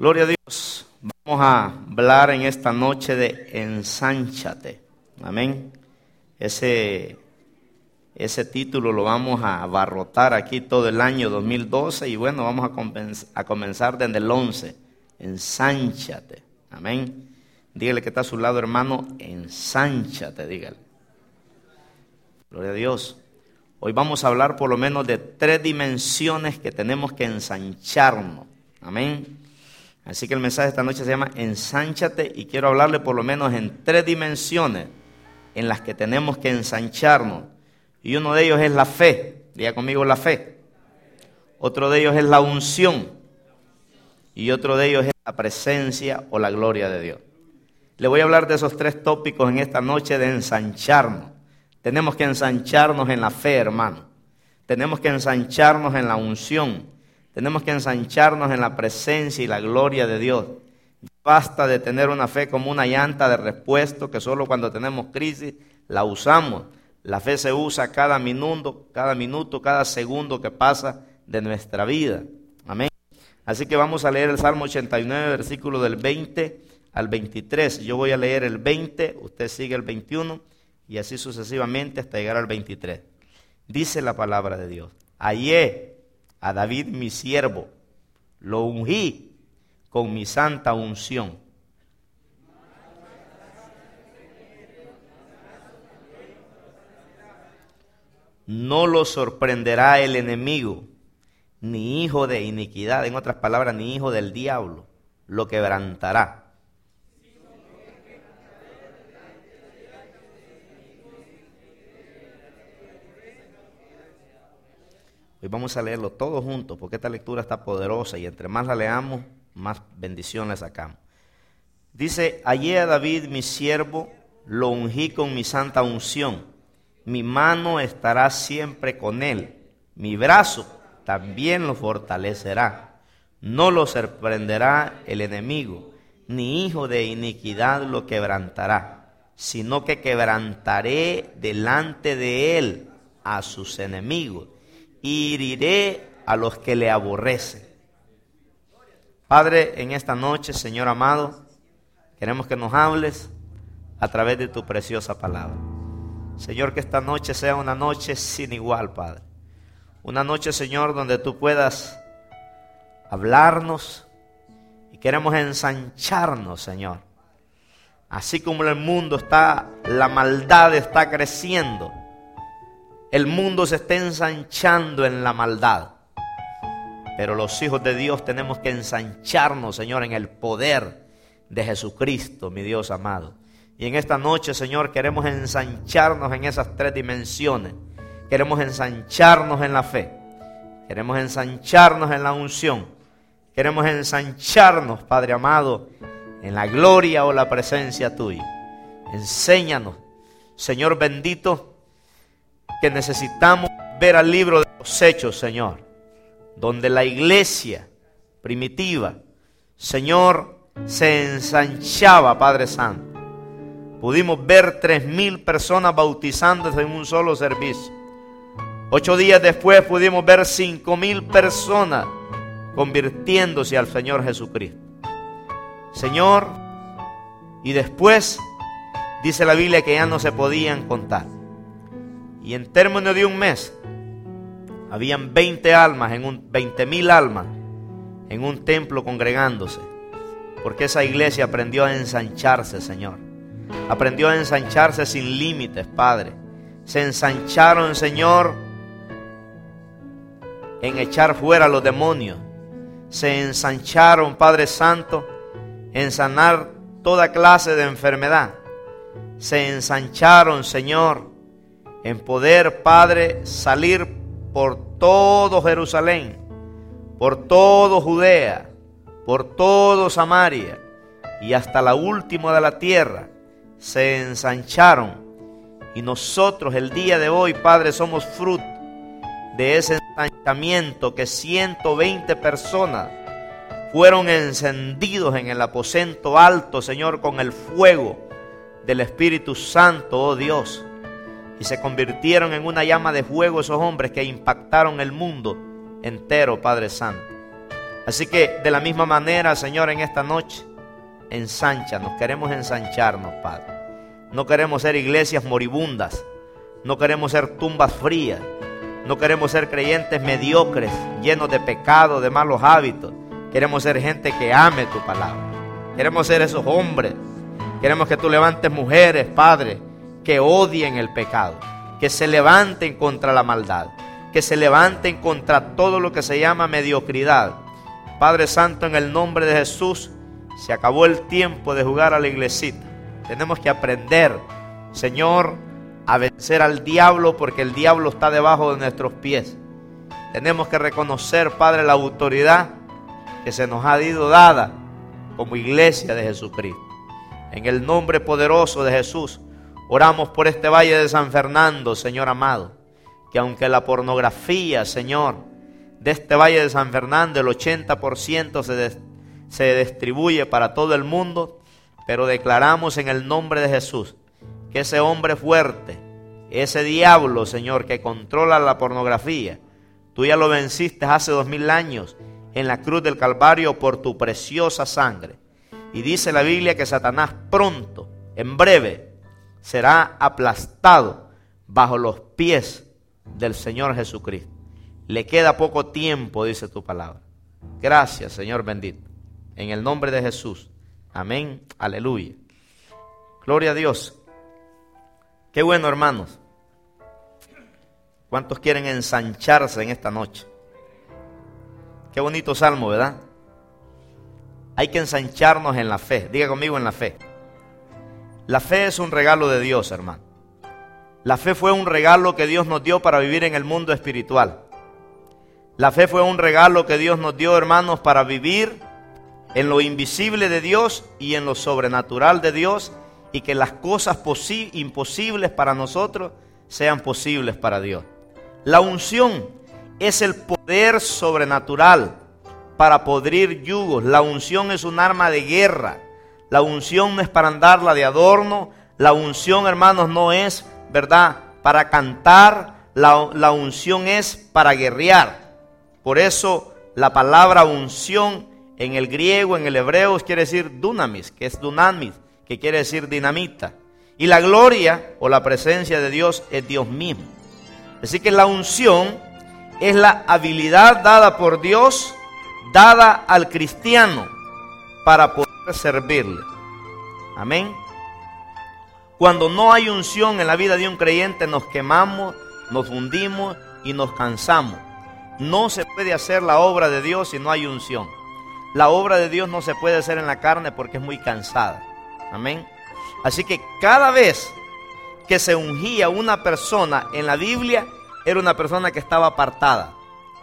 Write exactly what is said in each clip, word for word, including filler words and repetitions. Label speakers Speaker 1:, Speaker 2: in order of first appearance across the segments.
Speaker 1: Gloria a Dios. Vamos a hablar en esta noche de ensánchate. Amén. Ese, ese título lo vamos a abarrotar aquí todo el año dos mil doce y bueno, vamos a, compens- a comenzar desde el once. Ensánchate. Amén. Dígale que está a su lado, hermano, ensánchate, dígale. Gloria a Dios. Hoy vamos a hablar por lo menos de tres dimensiones que tenemos que ensancharnos. Amén. Así que el mensaje de esta noche se llama ensánchate y quiero hablarle por lo menos en tres dimensiones en las que tenemos que ensancharnos. Y uno de ellos es la fe. Diga conmigo la fe. Otro de ellos es la unción. Y otro de ellos es la presencia o la gloria de Dios. Le voy a hablar de esos tres tópicos en esta noche de ensancharnos. Tenemos que ensancharnos en la fe, hermano. Tenemos que ensancharnos en la unción. Tenemos que ensancharnos en la presencia y la gloria de Dios. Basta de tener una fe como una llanta de repuesto que solo cuando tenemos crisis la usamos. La fe se usa cada minuto, cada minuto, cada segundo que pasa de nuestra vida. Amén. Así que vamos a leer el Salmo ochenta y nueve, versículo del veinte al veintitrés. Yo voy a leer el veinte, usted sigue el veintiuno y así sucesivamente hasta llegar al veintitrés. Dice la palabra de Dios: hallé a David mi siervo, lo ungí con mi santa unción. No lo sorprenderá el enemigo, ni hijo de iniquidad, en otras palabras, ni hijo del diablo, lo quebrantará. Hoy vamos a leerlo todos juntos porque esta lectura está poderosa y entre más la leamos, más bendición le sacamos. Dice: hallé a David mi siervo, lo ungí con mi santa unción. Mi mano estará siempre con él, mi brazo también lo fortalecerá. No lo sorprenderá el enemigo, ni hijo de iniquidad lo quebrantará, sino que quebrantaré delante de él a sus enemigos y heriré a los que le aborrecen. Padre, en esta noche, Señor amado, queremos que nos hables a través de tu preciosa palabra. Señor, que esta noche sea una noche sin igual, Padre. Una noche, Señor, donde tú puedas hablarnos y queremos ensancharnos, Señor. Así como el mundo está, la maldad está creciendo. El mundo se está ensanchando en la maldad. Pero los hijos de Dios tenemos que ensancharnos, Señor, en el poder de Jesucristo, mi Dios amado. Y en esta noche, Señor, queremos ensancharnos en esas tres dimensiones. Queremos ensancharnos en la fe. Queremos ensancharnos en la unción. Queremos ensancharnos, Padre amado, en la gloria o la presencia tuya. Enséñanos, Señor bendito, que necesitamos ver al libro de los Hechos, Señor, donde la iglesia primitiva, Señor, se ensanchaba, Padre Santo. Pudimos ver tres mil personas bautizándose en un solo servicio. Ocho días después pudimos ver cinco mil personas convirtiéndose al Señor Jesucristo. Señor, y después dice la Biblia que ya no se podían contar. Y en términos de un mes, habían veinte almas, en un, veinte mil almas en un templo congregándose. Porque esa iglesia aprendió a ensancharse, Señor. Aprendió a ensancharse sin límites, Padre. Se ensancharon, Señor, en echar fuera a los demonios. Se ensancharon, Padre Santo, en sanar toda clase de enfermedad. Se ensancharon, Señor, en poder, Padre, salir por todo Jerusalén, por todo Judea, por todo Samaria y hasta la última de la tierra. Se ensancharon y nosotros el día de hoy, Padre, somos fruto de ese ensanchamiento que ciento veinte personas fueron encendidos en el aposento alto, Señor, con el fuego del Espíritu Santo, oh Dios. Y se convirtieron en una llama de fuego esos hombres que impactaron el mundo entero, Padre Santo. Así que de la misma manera, Señor, en esta noche, ensánchanos, queremos ensancharnos, Padre. No queremos ser iglesias moribundas, no queremos ser tumbas frías, no queremos ser creyentes mediocres, llenos de pecado, de malos hábitos. Queremos ser gente que ame tu palabra. Queremos ser esos hombres. Queremos que tú levantes mujeres, Padre, que odien el pecado, que se levanten contra la maldad, que se levanten contra todo lo que se llama mediocridad. Padre Santo, en el nombre de Jesús, se acabó el tiempo de jugar a la iglesita. Tenemos que aprender, Señor, a vencer al diablo, porque el diablo está debajo de nuestros pies. Tenemos que reconocer, Padre, la autoridad que se nos ha sido dada como iglesia de Jesucristo. En el nombre poderoso de Jesús, oramos por este valle de San Fernando, Señor amado, que aunque la pornografía, Señor, de este valle de San Fernando, el ochenta por ciento se, des, se distribuye para todo el mundo, pero declaramos en el nombre de Jesús que ese hombre fuerte, ese diablo, Señor, que controla la pornografía, tú ya lo venciste hace dos mil años en la cruz del Calvario por tu preciosa sangre. Y dice la Biblia que Satanás pronto, en breve, será aplastado bajo los pies del Señor Jesucristo. Le queda poco tiempo, dice tu palabra. Gracias, Señor bendito. En el nombre de Jesús. Amén. Aleluya. Gloria a Dios. Qué bueno, hermanos. ¿Cuántos quieren ensancharse en esta noche? Qué bonito salmo, ¿verdad? Hay que ensancharnos en la fe. Diga conmigo, en la fe. La fe es un regalo de Dios, hermano. La fe fue un regalo que Dios nos dio para vivir en el mundo espiritual. La fe fue un regalo que Dios nos dio, hermanos, para vivir en lo invisible de Dios y en lo sobrenatural de Dios, y que las cosas imposibles para nosotros sean posibles para Dios. La unción es el poder sobrenatural para podrir yugos. La unción es un arma de guerra. La unción no es para andarla de adorno. La unción, hermanos, no es, ¿verdad?, para cantar. La, la unción es para guerrear. Por eso la palabra unción en el griego, en el hebreo, quiere decir dunamis, que es dunamis, que quiere decir dinamita. Y la gloria o la presencia de Dios es Dios mismo. Así que la unción es la habilidad dada por Dios, dada al cristiano para poder servirle. Amén. Cuando no hay unción en la vida de un creyente, nos quemamos, nos hundimos y nos cansamos. No se puede hacer la obra de Dios si no hay unción. La obra de Dios no se puede hacer en la carne porque es muy cansada. Amén. Así que cada vez que se ungía una persona en la Biblia, era una persona que estaba apartada.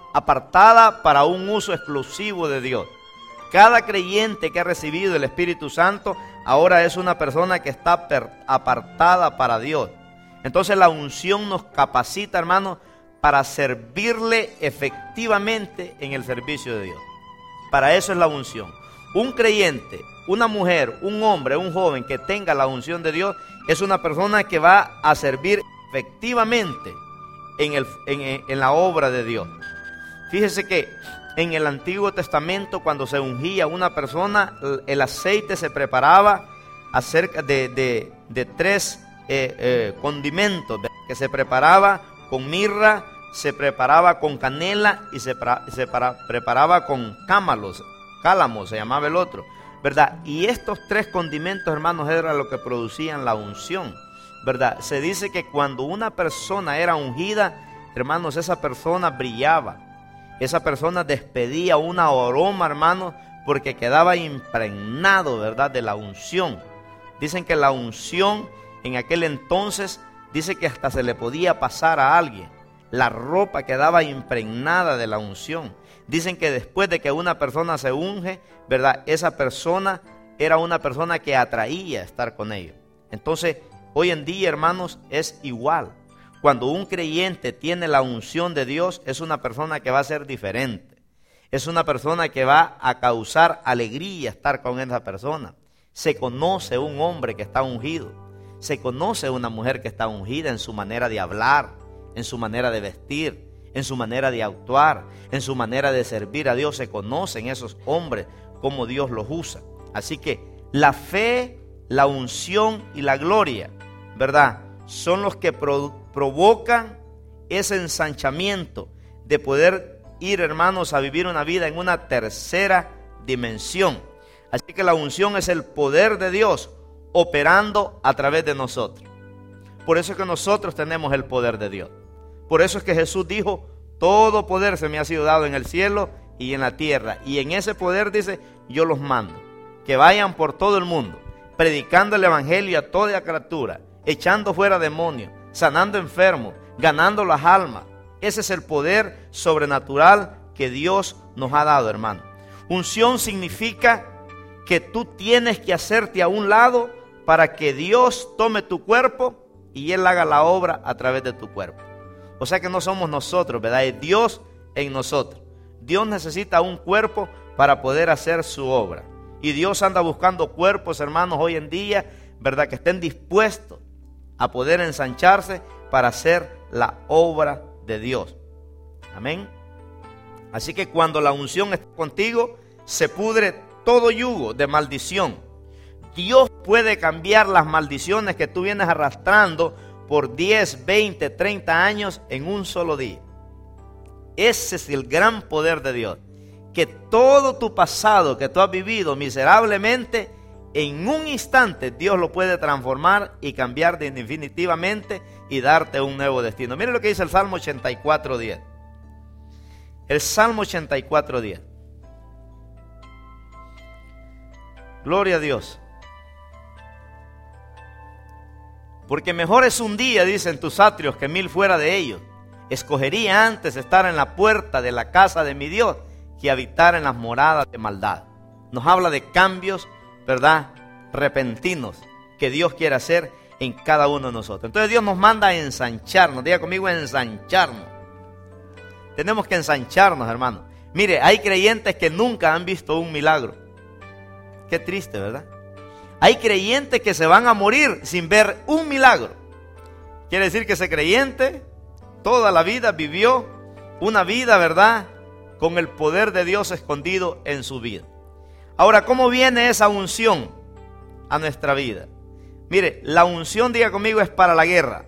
Speaker 1: Apartada para un uso exclusivo de Dios. Cada creyente que ha recibido el Espíritu Santo ahora es una persona que está apartada para Dios. Entonces la unción nos capacita, hermanos, para servirle efectivamente en el servicio de Dios. Para eso es la unción. Un creyente, una mujer, un hombre, un joven que tenga la unción de Dios es una persona que va a servir efectivamente en, el, en, en la obra de Dios. Fíjese que en el Antiguo Testamento, cuando se ungía una persona, el aceite se preparaba acerca de, de, de tres eh, eh, condimentos, que se preparaba con mirra, se preparaba con canela y se, se para, preparaba con cámalos, cálamo se llamaba el otro, ¿verdad? Y estos tres condimentos, hermanos, era lo que producían la unción, ¿verdad? Se dice que cuando una persona era ungida, hermanos, esa persona brillaba. Esa persona despedía una aroma, hermanos, porque quedaba impregnado, ¿verdad?, de la unción. Dicen que la unción en aquel entonces, dice que hasta se le podía pasar a alguien. La ropa quedaba impregnada de la unción. Dicen que después de que una persona se unge, ¿verdad?, esa persona era una persona que atraía estar con ellos. Entonces, hoy en día, hermanos, es igual. Cuando un creyente tiene la unción de Dios, es una persona que va a ser diferente. Es una persona que va a causar alegría estar con esa persona. Se conoce un hombre que está ungido. Se conoce una mujer que está ungida en su manera de hablar, en su manera de vestir, en su manera de actuar, en su manera de servir a Dios. Se conocen esos hombres, cómo Dios los usa. Así que la fe, la unción y la gloria, ¿verdad?, son los que pro- provocan ese ensanchamiento de poder ir, hermanos, a vivir una vida en una tercera dimensión. Así que la unción es el poder de Dios operando a través de nosotros. Por eso es que nosotros tenemos el poder de Dios. Por eso es que Jesús dijo: todo poder se me ha sido dado en el cielo y en la tierra. Y en ese poder, dice, yo los mando, que vayan por todo el mundo, predicando el evangelio a toda criatura, echando fuera demonios, sanando enfermos, ganando las almas. Ese es el poder sobrenatural que Dios nos ha dado, hermano. Unción significa que tú tienes que hacerte a un lado para que Dios tome tu cuerpo y Él haga la obra a través de tu cuerpo. O sea que no somos nosotros, ¿verdad? Es Dios en nosotros. Dios necesita un cuerpo para poder hacer su obra. Y Dios anda buscando cuerpos, hermanos, hoy en día, ¿verdad?, que estén dispuestos a poder ensancharse para hacer la obra de Dios. Amén. Así que cuando la unción está contigo, se pudre todo yugo de maldición. Dios puede cambiar las maldiciones que tú vienes arrastrando por diez, veinte, treinta años en un solo día. Ese es el gran poder de Dios. Que todo tu pasado que tú has vivido miserablemente, en un instante Dios lo puede transformar y cambiar definitivamente y darte un nuevo destino. Mire lo que dice el Salmo ochenta y cuatro, diez. El Salmo ochenta y cuatro, diez. Gloria a Dios. Porque mejor es un día, dicen tus atrios, que mil fuera de ellos. Escogería antes estar en la puerta de la casa de mi Dios que habitar en las moradas de maldad. Nos habla de cambios, ¿verdad?, repentinos que Dios quiere hacer en cada uno de nosotros. Entonces Dios nos manda a ensancharnos. Diga conmigo: ensancharnos. Tenemos que ensancharnos, hermano. Mire, hay creyentes que nunca han visto un milagro. Qué triste, ¿verdad? Hay creyentes que se van a morir sin ver un milagro. Quiere decir que ese creyente toda la vida vivió una vida, ¿verdad?, con el poder de Dios escondido en su vida. Ahora, ¿cómo viene esa unción a nuestra vida? Mire, la unción, diga conmigo, es para la guerra.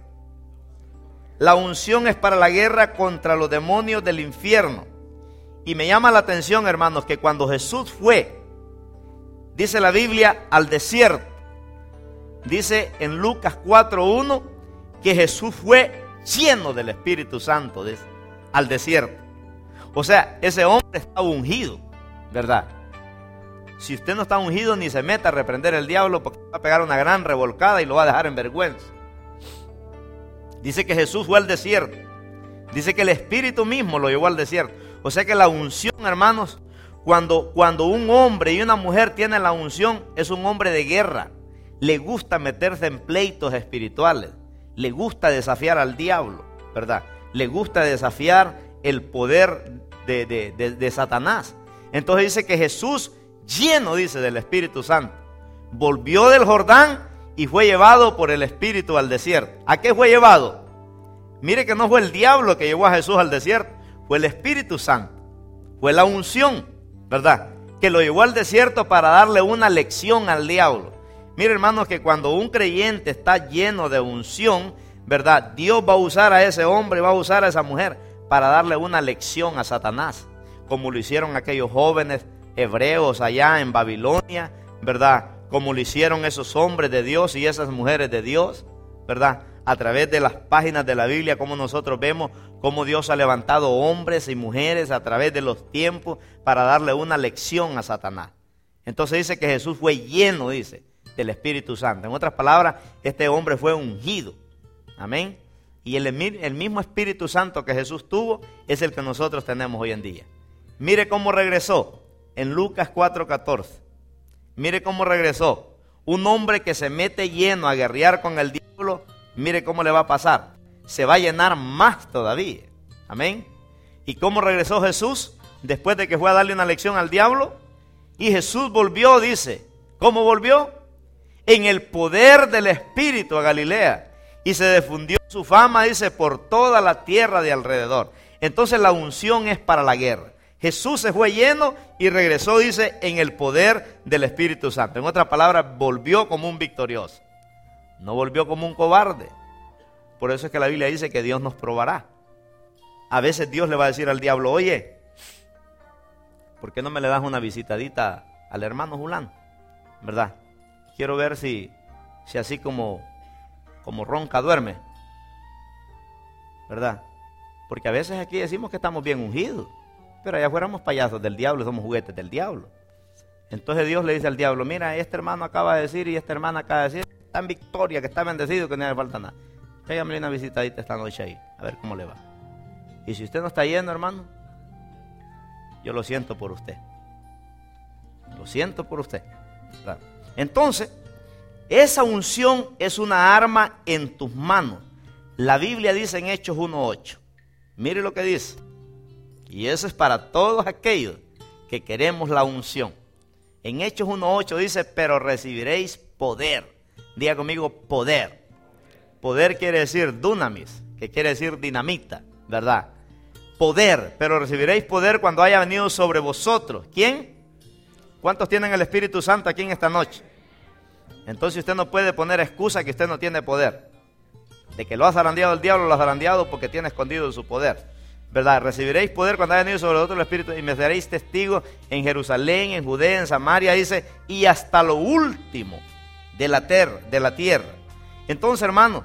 Speaker 1: La unción es para la guerra contra los demonios del infierno. Y me llama la atención, hermanos, que cuando Jesús fue, dice la Biblia, al desierto, dice en Lucas cuatro uno, que Jesús fue lleno del Espíritu Santo, dice, al desierto. O sea, ese hombre está ungido, ¿verdad? Si usted no está ungido, ni se meta a reprender el diablo, porque va a pegar una gran revolcada y lo va a dejar en vergüenza. Dice que Jesús fue al desierto. Dice que el Espíritu mismo lo llevó al desierto. O sea que la unción, hermanos, cuando, cuando un hombre y una mujer tienen la unción, es un hombre de guerra. Le gusta meterse en pleitos espirituales. Le gusta desafiar al diablo, ¿verdad? Le gusta desafiar el poder de, de, de, de Satanás. Entonces dice que Jesús, lleno, dice, del Espíritu Santo, volvió del Jordán y fue llevado por el Espíritu al desierto. ¿A qué fue llevado? Mire que no fue el diablo que llevó a Jesús al desierto, fue el Espíritu Santo. Fue la unción, ¿verdad?, que lo llevó al desierto para darle una lección al diablo. Mire, hermanos, que cuando un creyente está lleno de unción, ¿verdad?, Dios va a usar a ese hombre, va a usar a esa mujer para darle una lección a Satanás, como lo hicieron aquellos jóvenes hebreos allá en Babilonia, ¿verdad?, como lo hicieron esos hombres de Dios y esas mujeres de Dios, ¿verdad?, a través de las páginas de la Biblia, como nosotros vemos cómo Dios ha levantado hombres y mujeres a través de los tiempos para darle una lección a Satanás. Entonces dice que Jesús fue lleno, dice, del Espíritu Santo. En otras palabras, este hombre fue ungido. Amén. Y el, el mismo Espíritu Santo que Jesús tuvo es el que nosotros tenemos hoy en día. Mire cómo regresó en Lucas cuatro catorce. Mire cómo regresó. Un hombre que se mete lleno a guerrear con el diablo, mire cómo le va a pasar. Se va a llenar más todavía. Amén. ¿Y cómo regresó Jesús después de que fue a darle una lección al diablo? Y Jesús volvió, dice. ¿Cómo volvió? En el poder del Espíritu a Galilea. Y se difundió su fama, dice, por toda la tierra de alrededor. Entonces la unción es para la guerra. Jesús se fue lleno y regresó, dice, en el poder del Espíritu Santo. En otras palabras, volvió como un victorioso. No volvió como un cobarde. Por eso es que la Biblia dice que Dios nos probará. A veces Dios le va a decir al diablo, oye, ¿por qué no me le das una visitadita al hermano Julán? ¿Verdad? Quiero ver si, si así como, como ronca duerme. ¿Verdad? Porque a veces aquí decimos que estamos bien ungidos, pero allá fuéramos payasos del diablo, somos juguetes del diablo. Entonces Dios le dice al diablo, mira, este hermano acaba de decir y esta hermana acaba de decir, está en victoria, que está bendecido, que no le falta nada. Pégame una visitadita esta noche ahí, a ver cómo le va. Y si usted no está yendo, hermano, yo lo siento por usted. Lo siento por usted. ¿Verdad? Entonces, esa unción es una arma en tus manos. La Biblia dice en Hechos uno ocho. Mire lo que dice. Y eso es para todos aquellos que queremos la unción. En Hechos uno ocho dice, pero recibiréis poder. Diga conmigo, poder. Poder quiere decir dunamis, que quiere decir dinamita, ¿verdad? Poder, pero recibiréis poder cuando haya venido sobre vosotros. ¿Quién? ¿Cuántos tienen el Espíritu Santo aquí en esta noche? Entonces usted no puede poner excusa que usted no tiene poder. De que lo ha zarandeado el diablo, lo ha zarandeado porque tiene escondido su poder. ¿Verdad? Recibiréis poder cuando haya venido sobre vosotros el Espíritu y me seréis testigos en Jerusalén, en Judea, en Samaria, dice, y hasta lo último de la, ter, de la tierra. Entonces, hermano,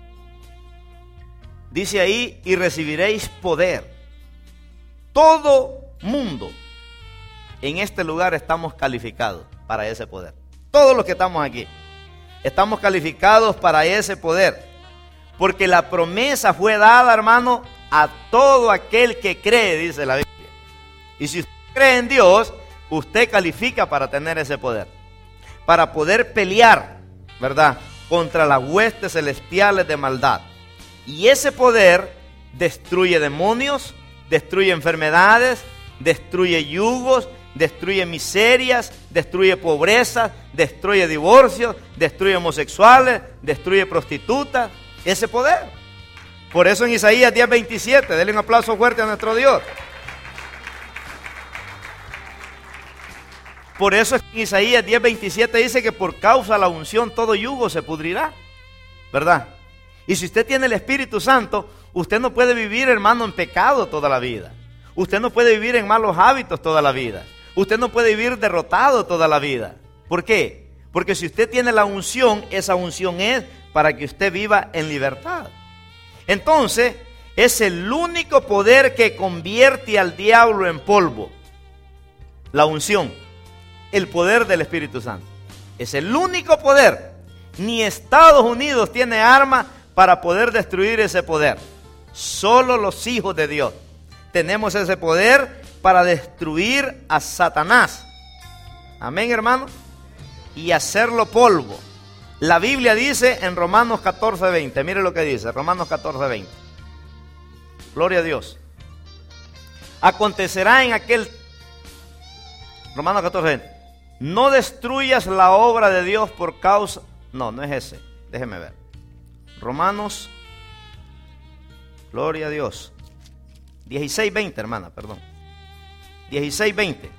Speaker 1: dice ahí, y recibiréis poder. Todo mundo en este lugar estamos calificados para ese poder. Todos los que estamos aquí estamos calificados para ese poder. Porque la promesa fue dada, hermano, a todo aquel que cree, dice la Biblia. Y si usted cree en Dios, usted califica para tener ese poder. Para poder pelear, ¿verdad?, contra las huestes celestiales de maldad. Y ese poder destruye demonios, destruye enfermedades, destruye yugos, destruye miserias, destruye pobreza, destruye divorcios, destruye homosexuales, destruye prostitutas. Ese poder. Por eso en Isaías diez veintisiete, denle un aplauso fuerte a nuestro Dios. Por eso es que en Isaías diez veintisiete dice que por causa de la unción todo yugo se pudrirá, ¿verdad? Y si usted tiene el Espíritu Santo, usted no puede vivir, hermano, en pecado toda la vida. Usted no puede vivir en malos hábitos toda la vida. Usted no puede vivir derrotado toda la vida. ¿Por qué? Porque si usted tiene la unción, esa unción es para que usted viva en libertad. Entonces, es el único poder que convierte al diablo en polvo. La unción, el poder del Espíritu Santo. Es el único poder. Ni Estados Unidos tiene arma para poder destruir ese poder. Solo los hijos de Dios tenemos ese poder para destruir a Satanás. Amén, hermano. Y hacerlo polvo. La Biblia dice en Romanos catorce veinte, mire lo que dice, Romanos catorce veinte. Gloria a Dios. Acontecerá en aquel, Romanos catorce veinte, no destruyas la obra de Dios por causa, no, no es ese, déjeme ver. Romanos, gloria a Dios, dieciséis veinte, hermana, perdón. dieciséis veinte.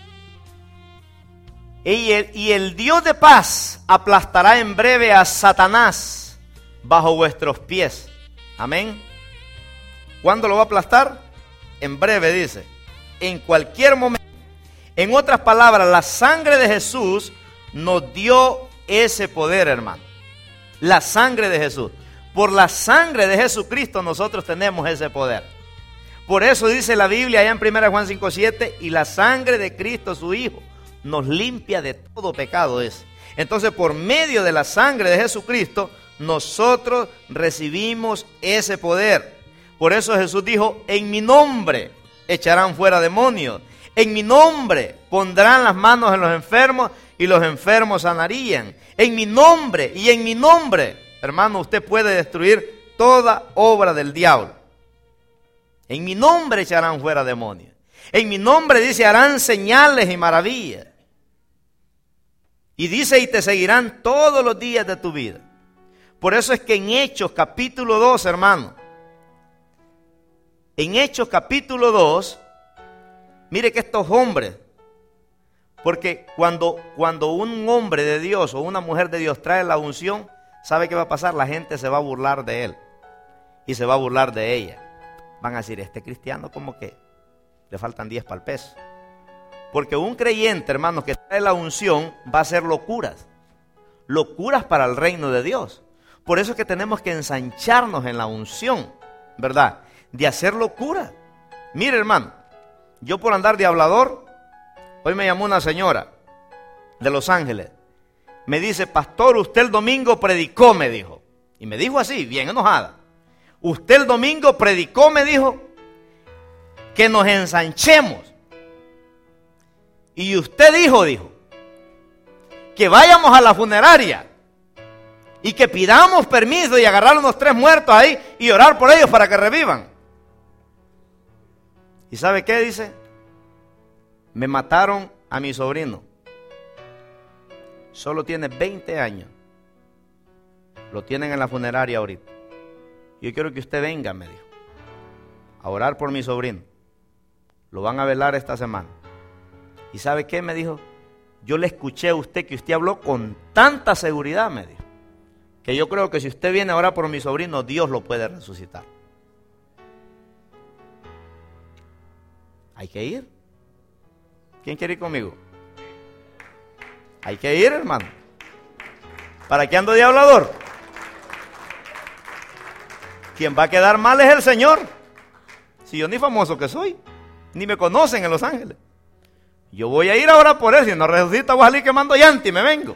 Speaker 1: Y el, y el Dios de paz aplastará en breve a Satanás bajo vuestros pies. Amén. ¿Cuándo lo va a aplastar? En breve, dice. En cualquier momento. En otras palabras, la sangre de Jesús nos dio ese poder, hermano. La sangre de Jesús. Por la sangre de Jesucristo nosotros tenemos ese poder. Por eso dice la Biblia allá en primera Juan cinco siete, y la sangre de Cristo su Hijo nos limpia de todo pecado ese. Entonces, por medio de la sangre de Jesucristo, nosotros recibimos ese poder. Por eso Jesús dijo, en mi nombre echarán fuera demonios. En mi nombre pondrán las manos en los enfermos y los enfermos sanarían. En mi nombre y en mi nombre, hermano, usted puede destruir toda obra del diablo. En mi nombre echarán fuera demonios. En mi nombre, dice, harán señales y maravillas. Y dice, y te seguirán todos los días de tu vida. Por eso es que en Hechos capítulo dos, hermano, En Hechos capítulo dos, mire que estos hombres, porque cuando, cuando un hombre de Dios o una mujer de Dios trae la unción, ¿sabe qué va a pasar? La gente se va a burlar de él y se va a burlar de ella. Van a decir, este cristiano como que le faltan diez para el peso. Porque un creyente, hermanos, que trae la unción va a hacer locuras. Locuras para el reino de Dios. Por eso es que tenemos que ensancharnos en la unción, ¿verdad? De hacer locuras. Mire, hermano, yo por andar de hablador, hoy me llamó una señora de Los Ángeles. Me dice, pastor, usted el domingo predicó, me dijo. Y me dijo así, bien enojada. Usted el domingo predicó, me dijo, que nos ensanchemos. Y usted dijo, dijo, que vayamos a la funeraria y que pidamos permiso y agarrar unos tres muertos ahí y orar por ellos para que revivan. ¿Y sabe qué dice? Me mataron a mi sobrino. Solo tiene veinte años. Lo tienen en la funeraria ahorita. Yo quiero que usted venga, me dijo, a orar por mi sobrino. Lo van a velar esta semana. ¿Y sabe qué? Me dijo, yo le escuché a usted que usted habló con tanta seguridad, me dijo, que yo creo que si usted viene a orar por mi sobrino, Dios lo puede resucitar. Hay que ir. ¿Quién quiere ir conmigo? Hay que ir, hermano. ¿Para qué ando de hablador? Quien va a quedar mal es el Señor. Si yo ni famoso que soy, ni me conocen en Los Ángeles. Yo voy a ir ahora por él. Si no resucita, voy a salir quemando llanta y me vengo.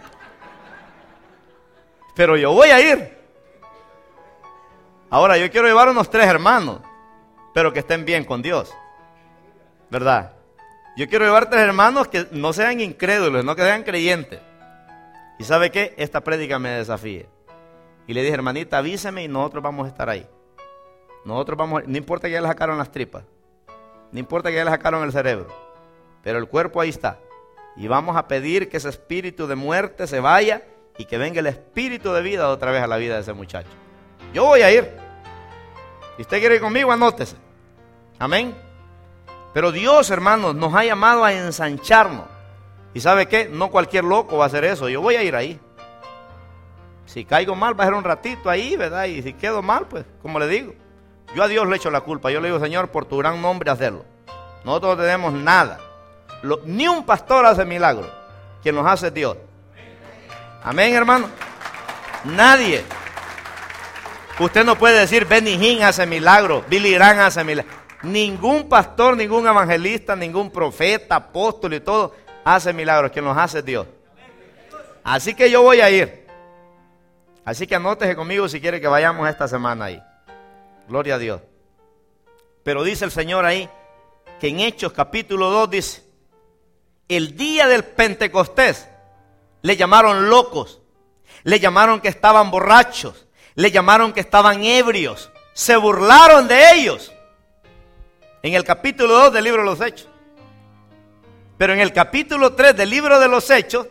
Speaker 1: Pero yo voy a ir. Ahora, yo quiero llevar unos tres hermanos, pero que estén bien con Dios, ¿verdad? Yo quiero llevar tres hermanos que no sean incrédulos, no que sean creyentes. ¿Y sabe qué? Esta prédica me desafía. Y le dije, hermanita, avíseme y nosotros vamos a estar ahí. Nosotros vamos, no importa que ya le sacaron las tripas, no importa que ya le sacaron el cerebro, pero el cuerpo ahí está. Y vamos a pedir que ese espíritu de muerte se vaya y que venga el espíritu de vida otra vez a la vida de ese muchacho. Yo voy a ir. Si usted quiere ir conmigo, anótese. Amén. Pero Dios, hermanos, nos ha llamado a ensancharnos. ¿Y sabe qué? No cualquier loco va a hacer eso. Yo voy a ir ahí. Si caigo mal, va a ser un ratito ahí, ¿verdad? Y si quedo mal, pues, como le digo, yo a Dios le echo la culpa. Yo le digo, Señor, por tu gran nombre, hacerlo. Nosotros no tenemos nada. Lo, ni un pastor hace milagro. Quien los hace es Dios. Amén, hermano. Nadie. Usted no puede decir, Benny Hinn hace milagro, Billy Graham hace milagro. Ningún pastor, ningún evangelista, ningún profeta, apóstol y todo hace milagros. Quien los hace es Dios. Así que yo voy a ir. Así que anótese conmigo si quiere que vayamos esta semana ahí. Gloria a Dios. Pero dice el Señor ahí, que en Hechos capítulo dos dice, el día del Pentecostés le llamaron locos, le llamaron que estaban borrachos, le llamaron que estaban ebrios, se burlaron de ellos. En el capítulo dos del libro de los Hechos. Pero en el capítulo tres del libro de los Hechos,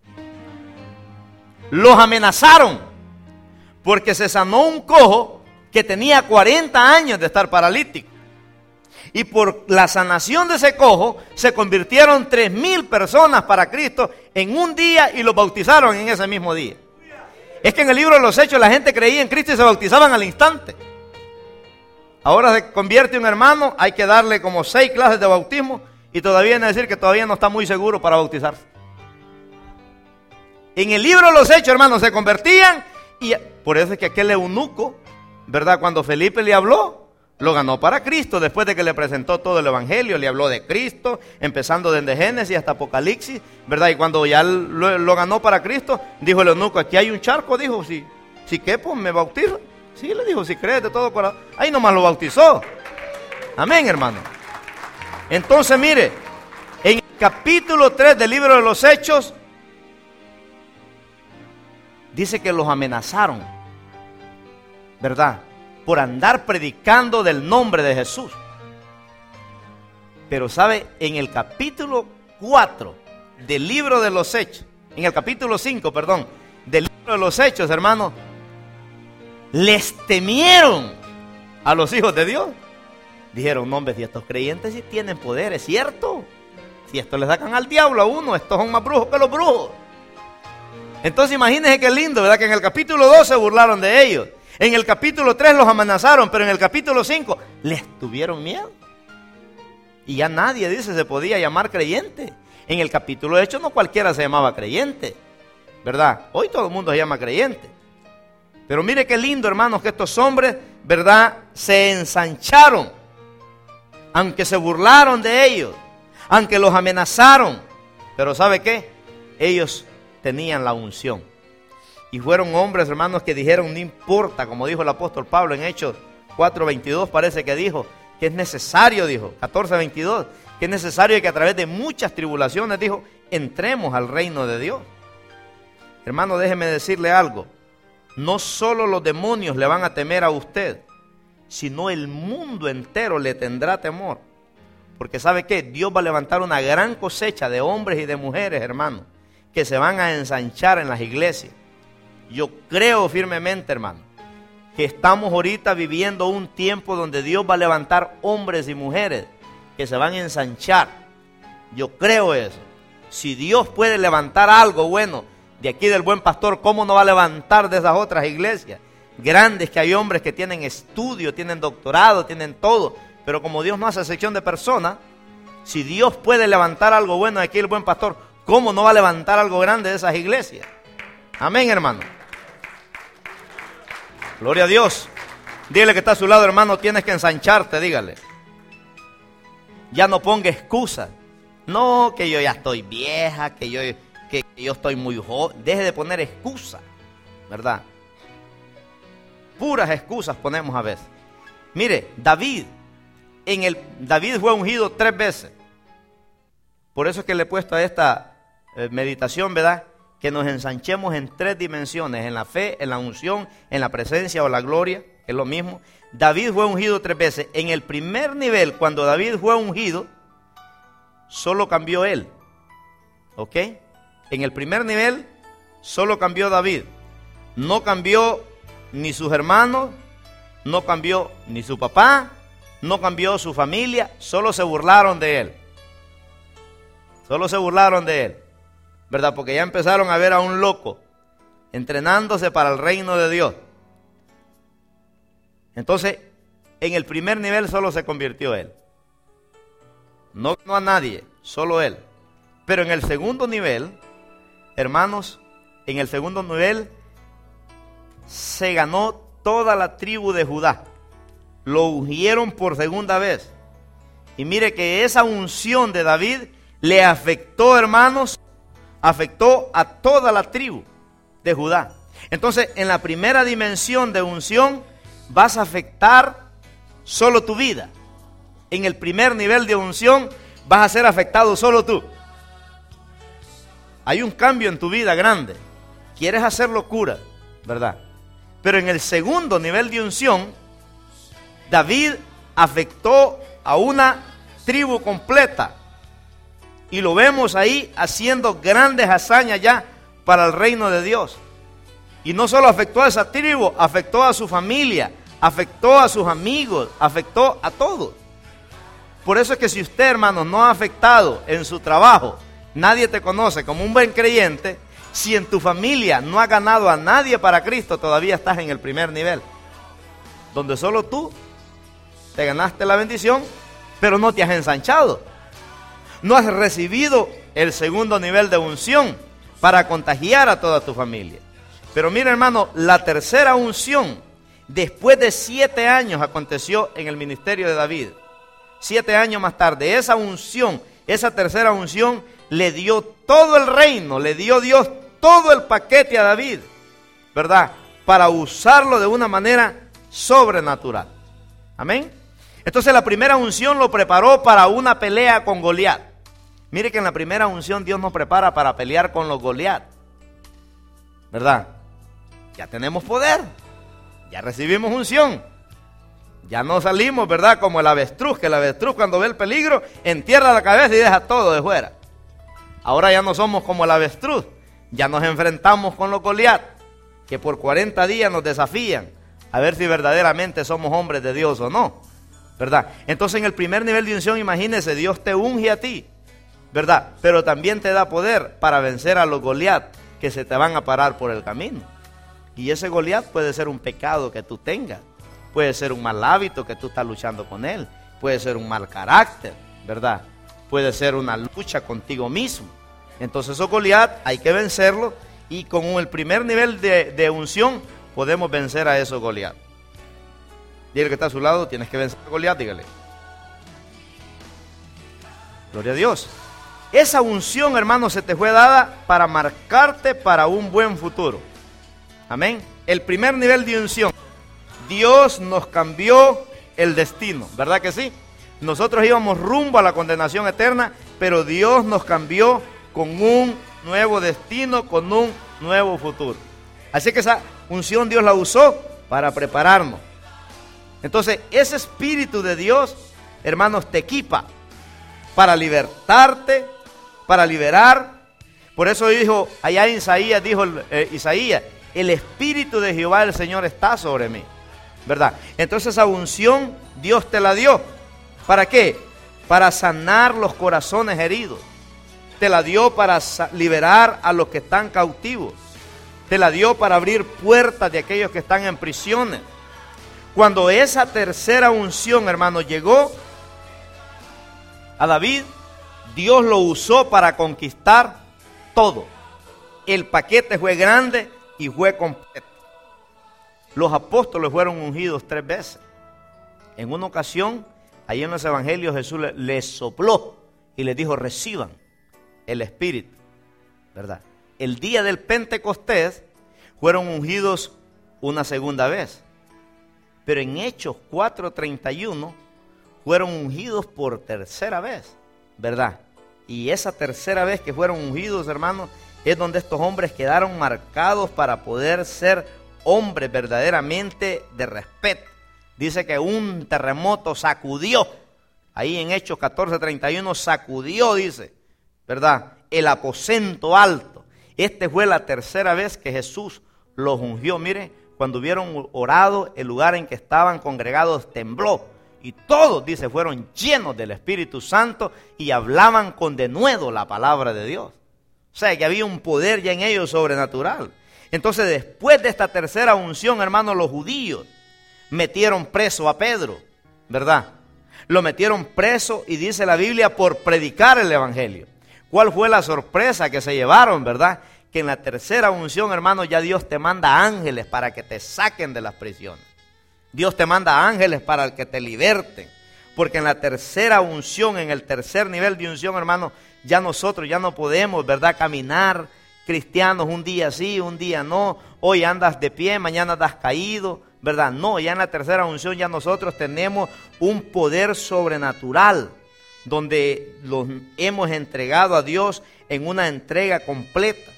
Speaker 1: los amenazaron, porque se sanó un cojo que tenía cuarenta años de estar paralítico. Y por la sanación de ese cojo, se convirtieron tres mil personas para Cristo en un día y los bautizaron en ese mismo día. Es que en el libro de los Hechos la gente creía en Cristo y se bautizaban al instante. Ahora se convierte un hermano, hay que darle como seis clases de bautismo y todavía viene a decir que todavía no está muy seguro para bautizarse. En el libro de los Hechos, hermanos, se convertían y por eso es que aquel eunuco, ¿verdad? Cuando Felipe le habló, lo ganó para Cristo. Después de que le presentó todo el evangelio, le habló de Cristo, empezando desde Génesis hasta Apocalipsis, ¿verdad? Y cuando ya lo, lo ganó para Cristo, dijo el eunuco, aquí hay un charco, dijo, si, si qué, pues me bautizo. Sí, le dijo, si crees de todo corazón. Ahí nomás lo bautizó. Amén, hermano. Entonces, mire, en el capítulo tres del libro de los Hechos, dice que los amenazaron, ¿verdad? Por andar predicando del nombre de Jesús. Pero sabe, en el capítulo cuatro del libro de los Hechos, en el capítulo cinco, perdón, del libro de los Hechos, hermano, les temieron a los hijos de Dios. Dijeron, no, hombre, si estos creyentes sí tienen poder, es cierto. Si estos le sacan al diablo a uno, estos son más brujos que los brujos. Entonces imagínense qué lindo, ¿verdad? Que en el capítulo dos se burlaron de ellos. En el capítulo tres los amenazaron, pero en el capítulo cinco les tuvieron miedo. Y ya nadie, dice, se podía llamar creyente. En el capítulo de Hechos no cualquiera se llamaba creyente, ¿verdad? Hoy todo el mundo se llama creyente. Pero mire qué lindo, hermanos, que estos hombres, ¿verdad?, se ensancharon. Aunque se burlaron de ellos, aunque los amenazaron. Pero ¿sabe qué? Ellos tenían la unción. Y fueron hombres, hermanos, que dijeron, no importa, como dijo el apóstol Pablo en Hechos cuatro veintidós, parece que dijo, que es necesario, dijo, catorce veintidós, que es necesario que a través de muchas tribulaciones, dijo, entremos al reino de Dios. Hermano, déjeme decirle algo. No solo los demonios le van a temer a usted, sino el mundo entero le tendrá temor. Porque ¿sabe qué? Dios va a levantar una gran cosecha de hombres y de mujeres, hermano, que se van a ensanchar en las iglesias. Yo creo firmemente, hermano, que estamos ahorita viviendo un tiempo donde Dios va a levantar hombres y mujeres que se van a ensanchar. Yo creo eso. Si Dios puede levantar algo bueno de aquí del Buen Pastor, ¿cómo no va a levantar de esas otras iglesias grandes, que hay hombres que tienen estudio, tienen doctorado, tienen todo? Pero como Dios no hace excepción de personas, si Dios puede levantar algo bueno de aquí del Buen Pastor, ¿cómo no va a levantar algo grande de esas iglesias? Amén, hermano. Gloria a Dios. Dígale que está a su lado, hermano, tienes que ensancharte, dígale. Ya no ponga excusas. No, que yo ya estoy vieja, que yo, que yo estoy muy joven. Deje de poner excusas, ¿verdad? Puras excusas ponemos a veces. Mire, David, en el, David fue ungido tres veces. Por eso es que le he puesto a esta eh, meditación, ¿verdad?, que nos ensanchemos en tres dimensiones: en la fe, en la unción, en la presencia o la gloria, que es lo mismo. David fue ungido tres veces. En el primer nivel, cuando David fue ungido, solo cambió él, ¿ok? En el primer nivel, solo cambió David. No cambió ni sus hermanos, no cambió ni su papá, no cambió su familia, solo se burlaron de él. Solo se burlaron de él, ¿verdad? Porque ya empezaron a ver a un loco entrenándose para el reino de Dios. Entonces, en el primer nivel solo se convirtió él. No, no a nadie, solo él. Pero en el segundo nivel, hermanos, en el segundo nivel se ganó toda la tribu de Judá. Lo ungieron por segunda vez. Y mire que esa unción de David le afectó, hermanos, afectó a toda la tribu de Judá. Entonces, en la primera dimensión de unción vas a afectar solo tu vida. En el primer nivel de unción vas a ser afectado solo tú. Hay un cambio en tu vida grande. Quieres hacer locura, ¿verdad? Pero en el segundo nivel de unción, David afectó a una tribu completa. Y lo vemos ahí haciendo grandes hazañas ya para el reino de Dios. Y no solo afectó a esa tribu, afectó a su familia, afectó a sus amigos, afectó a todos. Por eso es que si usted, hermano, no ha afectado en su trabajo, nadie te conoce como un buen creyente. Si en tu familia no has ganado a nadie para Cristo, todavía estás en el primer nivel, donde solo tú te ganaste la bendición, pero no te has ensanchado. No has recibido el segundo nivel de unción para contagiar a toda tu familia. Pero mira, hermano, la tercera unción, después de siete años, aconteció en el ministerio de David. Siete años más tarde, esa unción, esa tercera unción, le dio todo el reino, le dio Dios todo el paquete a David, ¿verdad? Para usarlo de una manera sobrenatural. Amén. Entonces la primera unción lo preparó para una pelea con Goliat. Mire que en la primera unción Dios nos prepara para pelear con los Goliat, ¿verdad? Ya tenemos poder, ya recibimos unción, ya no salimos, ¿verdad? Como el avestruz, que el avestruz cuando ve el peligro entierra la cabeza y deja todo de fuera. Ahora ya no somos como el avestruz, ya nos enfrentamos con los Goliat, que por cuarenta días nos desafían a ver si verdaderamente somos hombres de Dios o no. ¿verdad? Entonces en el primer nivel de unción, imagínese, Dios te unge a ti, ¿verdad? Pero también te da poder para vencer a los Goliat que se te van a parar por el camino. Y ese Goliat puede ser un pecado que tú tengas, puede ser un mal hábito que tú estás luchando con él, puede ser un mal carácter, ¿verdad? Puede ser una lucha contigo mismo. Entonces esos Goliat hay que vencerlo, y con el primer nivel de, de unción podemos vencer a esos Goliat. Dígale que está a su lado, tienes que vencer a Goliat, dígale. Gloria a Dios. Esa unción, hermano, se te fue dada para marcarte para un buen futuro. Amén. El primer nivel de unción. Dios nos cambió el destino, ¿verdad que sí? Nosotros íbamos rumbo a la condenación eterna, pero Dios nos cambió con un nuevo destino, con un nuevo futuro. Así que esa unción Dios la usó para prepararnos. Entonces, ese Espíritu de Dios, hermanos, te equipa para libertarte, para liberar. Por eso dijo, allá en Isaías, dijo eh, Isaías, el Espíritu de Jehová el Señor está sobre mí, ¿verdad? Entonces esa unción Dios te la dio. ¿Para qué? Para sanar los corazones heridos. Te la dio para liberar a los que están cautivos. Te la dio para abrir puertas de aquellos que están en prisiones. Cuando esa tercera unción, hermano, llegó a David, Dios lo usó para conquistar todo. El paquete fue grande y fue completo. Los apóstoles fueron ungidos tres veces. En una ocasión, ahí en los evangelios, Jesús les sopló y les dijo, reciban el Espíritu, ¿verdad? El día del Pentecostés fueron ungidos una segunda vez. Pero en Hechos cuatro treinta y uno fueron ungidos por tercera vez, ¿verdad? Y esa tercera vez que fueron ungidos, hermanos, es donde estos hombres quedaron marcados para poder ser hombres verdaderamente de respeto. Dice que un terremoto sacudió, ahí en Hechos catorce treinta y uno, sacudió, dice, ¿verdad? El aposento alto. Esta fue la tercera vez que Jesús los ungió. Mire, cuando hubieron orado, el lugar en que estaban congregados tembló. Y todos, dice, fueron llenos del Espíritu Santo y hablaban con denuedo la palabra de Dios. O sea, que había un poder ya en ellos sobrenatural. Entonces, después de esta tercera unción, hermanos, los judíos metieron preso a Pedro, ¿verdad? Lo metieron preso, y dice la Biblia, por predicar el evangelio. ¿Cuál fue la sorpresa que se llevaron, verdad? Que en la tercera unción, hermanos, ya Dios te manda ángeles para que te saquen de las prisiones. Dios te manda ángeles para que te liberten. Porque en la tercera unción, en el tercer nivel de unción, hermanos, ya nosotros ya no podemos, ¿verdad?, caminar cristianos un día sí, un día no. Hoy andas de pie, mañana andas caído, ¿verdad? No, ya en la tercera unción ya nosotros tenemos un poder sobrenatural, donde los hemos entregado a Dios en una entrega completa.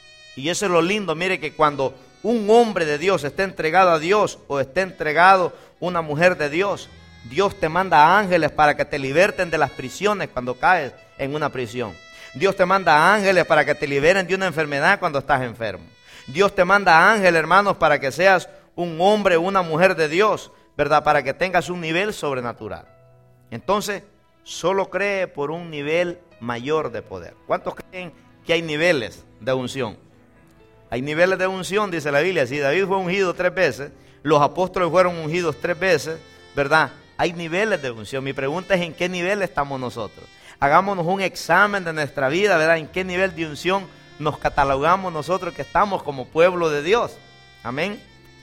Speaker 1: Y eso es lo lindo, mire, que cuando un hombre de Dios está entregado a Dios, o está entregado una mujer de Dios, Dios te manda ángeles para que te liberten de las prisiones cuando caes en una prisión. Dios te manda ángeles para que te liberen de una enfermedad cuando estás enfermo. Dios te manda ángeles, hermanos, para que seas un hombre o una mujer de Dios, ¿verdad? Para que tengas un nivel sobrenatural. Entonces, solo cree por un nivel mayor de poder. ¿Cuántos creen que hay niveles de unción? Hay niveles de unción, dice la Biblia. Si David fue ungido tres veces, los apóstoles fueron ungidos tres veces, ¿verdad? Hay niveles de unción. Mi pregunta es, ¿en qué nivel estamos nosotros? Hagámonos un examen de nuestra vida, ¿verdad? ¿En qué nivel de unción nos catalogamos nosotros que estamos como pueblo de Dios? Amén.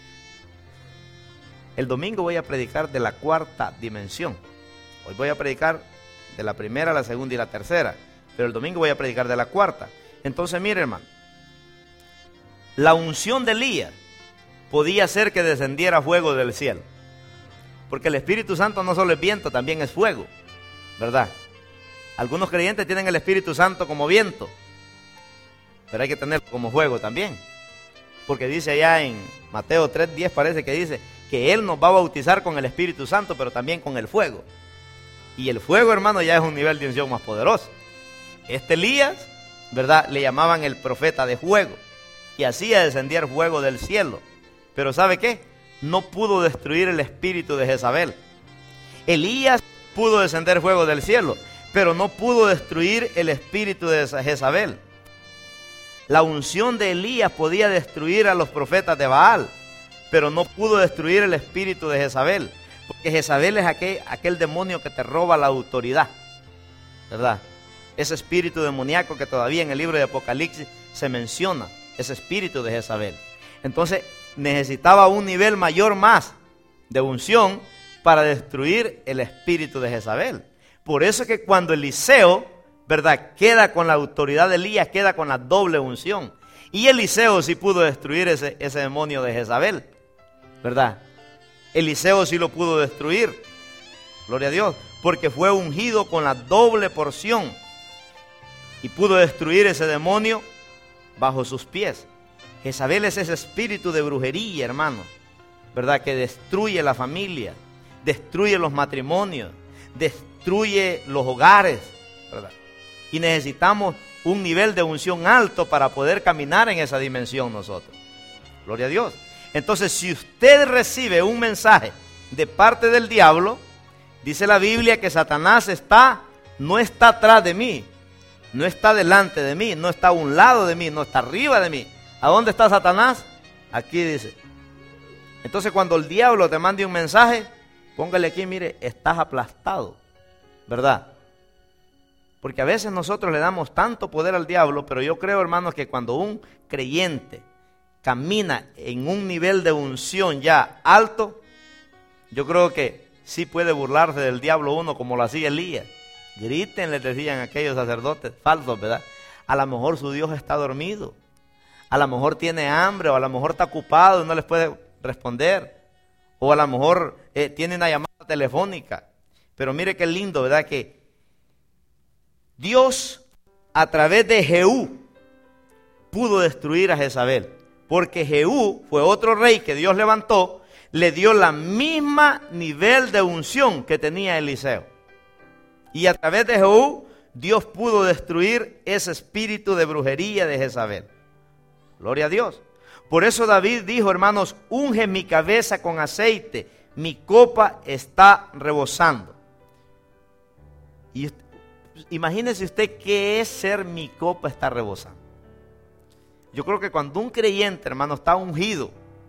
Speaker 1: El domingo voy a predicar de la cuarta dimensión. Hoy voy a predicar de la primera, la segunda y la tercera. Pero el domingo voy a predicar de la cuarta. Entonces, mire, hermano, la unción de Elías podía ser que descendiera fuego del cielo. Porque el Espíritu Santo no solo es viento, también es fuego, ¿verdad? Algunos creyentes tienen el Espíritu Santo como viento, pero hay que tenerlo como fuego también. Porque dice allá en Mateo tres diez, parece que dice que Él nos va a bautizar con el Espíritu Santo, pero también con el fuego. Y el fuego, hermano, ya es un nivel de unción más poderoso. Este Elías, ¿verdad?, le llamaban el profeta de fuego, y hacía descender fuego del cielo. Pero ¿sabe qué? No pudo destruir el espíritu de Jezabel. Elías pudo descender fuego del cielo, pero no pudo destruir el espíritu de Jezabel. La unción de Elías podía destruir a los profetas de Baal, pero no pudo destruir el espíritu de Jezabel, porque Jezabel es aquel, aquel demonio que te roba la autoridad, ¿verdad? Ese espíritu demoníaco que todavía en el libro de Apocalipsis se menciona, ese espíritu de Jezabel. Entonces necesitaba un nivel mayor más de unción para destruir el espíritu de Jezabel. Por eso es que cuando Eliseo, ¿verdad?, queda con la autoridad de Elías, queda con la doble unción. Y Eliseo sí pudo destruir ese, ese demonio de Jezabel, ¿verdad? Eliseo sí lo pudo destruir, gloria a Dios, porque fue ungido con la doble porción y pudo destruir ese demonio bajo sus pies. Jezabel es ese espíritu de brujería, hermano, ¿verdad?, que destruye la familia, destruye los matrimonios, destruye los hogares, ¿verdad? Y necesitamos un nivel de unción alto para poder caminar en esa dimensión nosotros. Gloria a Dios. Entonces, si usted recibe un mensaje de parte del diablo, dice la Biblia que Satanás está, no está atrás de mí, no está delante de mí, no está a un lado de mí, no está arriba de mí. ¿A dónde está Satanás? Aquí dice. Entonces, cuando el diablo te mande un mensaje, póngale aquí, mire, estás aplastado, ¿verdad? Porque a veces nosotros le damos tanto poder al diablo, pero yo creo, hermanos, que cuando un creyente camina en un nivel de unción ya alto, yo creo que sí puede burlarse del diablo uno como lo hacía Elías. Griten, les decían aquellos sacerdotes falsos, ¿verdad? A lo mejor su Dios está dormido, a lo mejor tiene hambre, o a lo mejor está ocupado y no les puede responder, o a lo mejor eh, tiene una llamada telefónica. Pero mire qué lindo, ¿verdad?, que Dios a través de Jehú pudo destruir a Jezabel, porque Jehú fue otro rey que Dios levantó, le dio la misma nivel de unción que tenía Eliseo, y a través de Jehú Dios pudo destruir ese espíritu de brujería de Jezabel. Gloria a Dios. Por eso David dijo, hermanos, unge mi cabeza con aceite, mi copa está rebosando. Y usted, imagínese usted qué es ser mi copa está rebosando. Yo creo que cuando un creyente, hermano, está ungido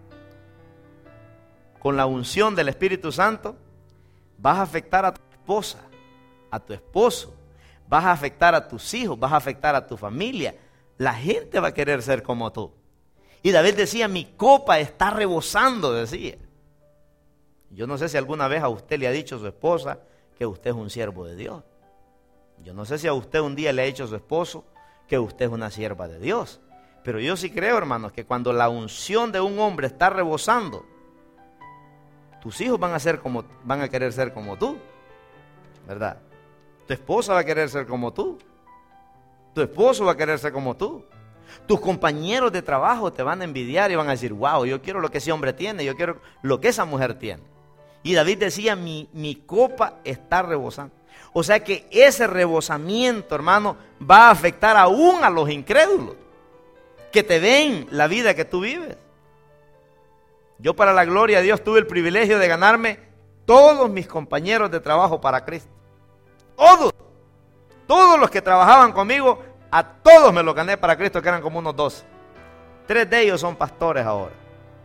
Speaker 1: con la unción del Espíritu Santo, vas a afectar a tu esposa, a tu esposo, vas a afectar a tus hijos, vas a afectar a tu familia. La gente va a querer ser como tú. Y David decía, mi copa está rebosando, decía. Yo no sé si alguna vez a usted le ha dicho su esposa que usted es un siervo de Dios. Yo no sé si a usted un día le ha dicho su esposo que usted es una sierva de Dios. Pero yo sí creo, hermanos, que cuando la unción de un hombre está rebosando, tus hijos van a ser como, van a querer ser como tú, ¿verdad? Tu esposa va a querer ser como tú. Tu esposo va a querer ser como tú. Tus compañeros de trabajo te van a envidiar y van a decir, wow, yo quiero lo que ese hombre tiene, yo quiero lo que esa mujer tiene. Y David decía, mi, mi copa está rebosando. O sea que ese rebosamiento, hermano, va a afectar aún a los incrédulos que te ven la vida que tú vives. Yo, para la gloria de Dios, tuve el privilegio de ganarme todos mis compañeros de trabajo para Cristo. Todos, todos los que trabajaban conmigo, a todos me los gané para Cristo, que eran como unos doce. Tres de ellos son pastores ahora.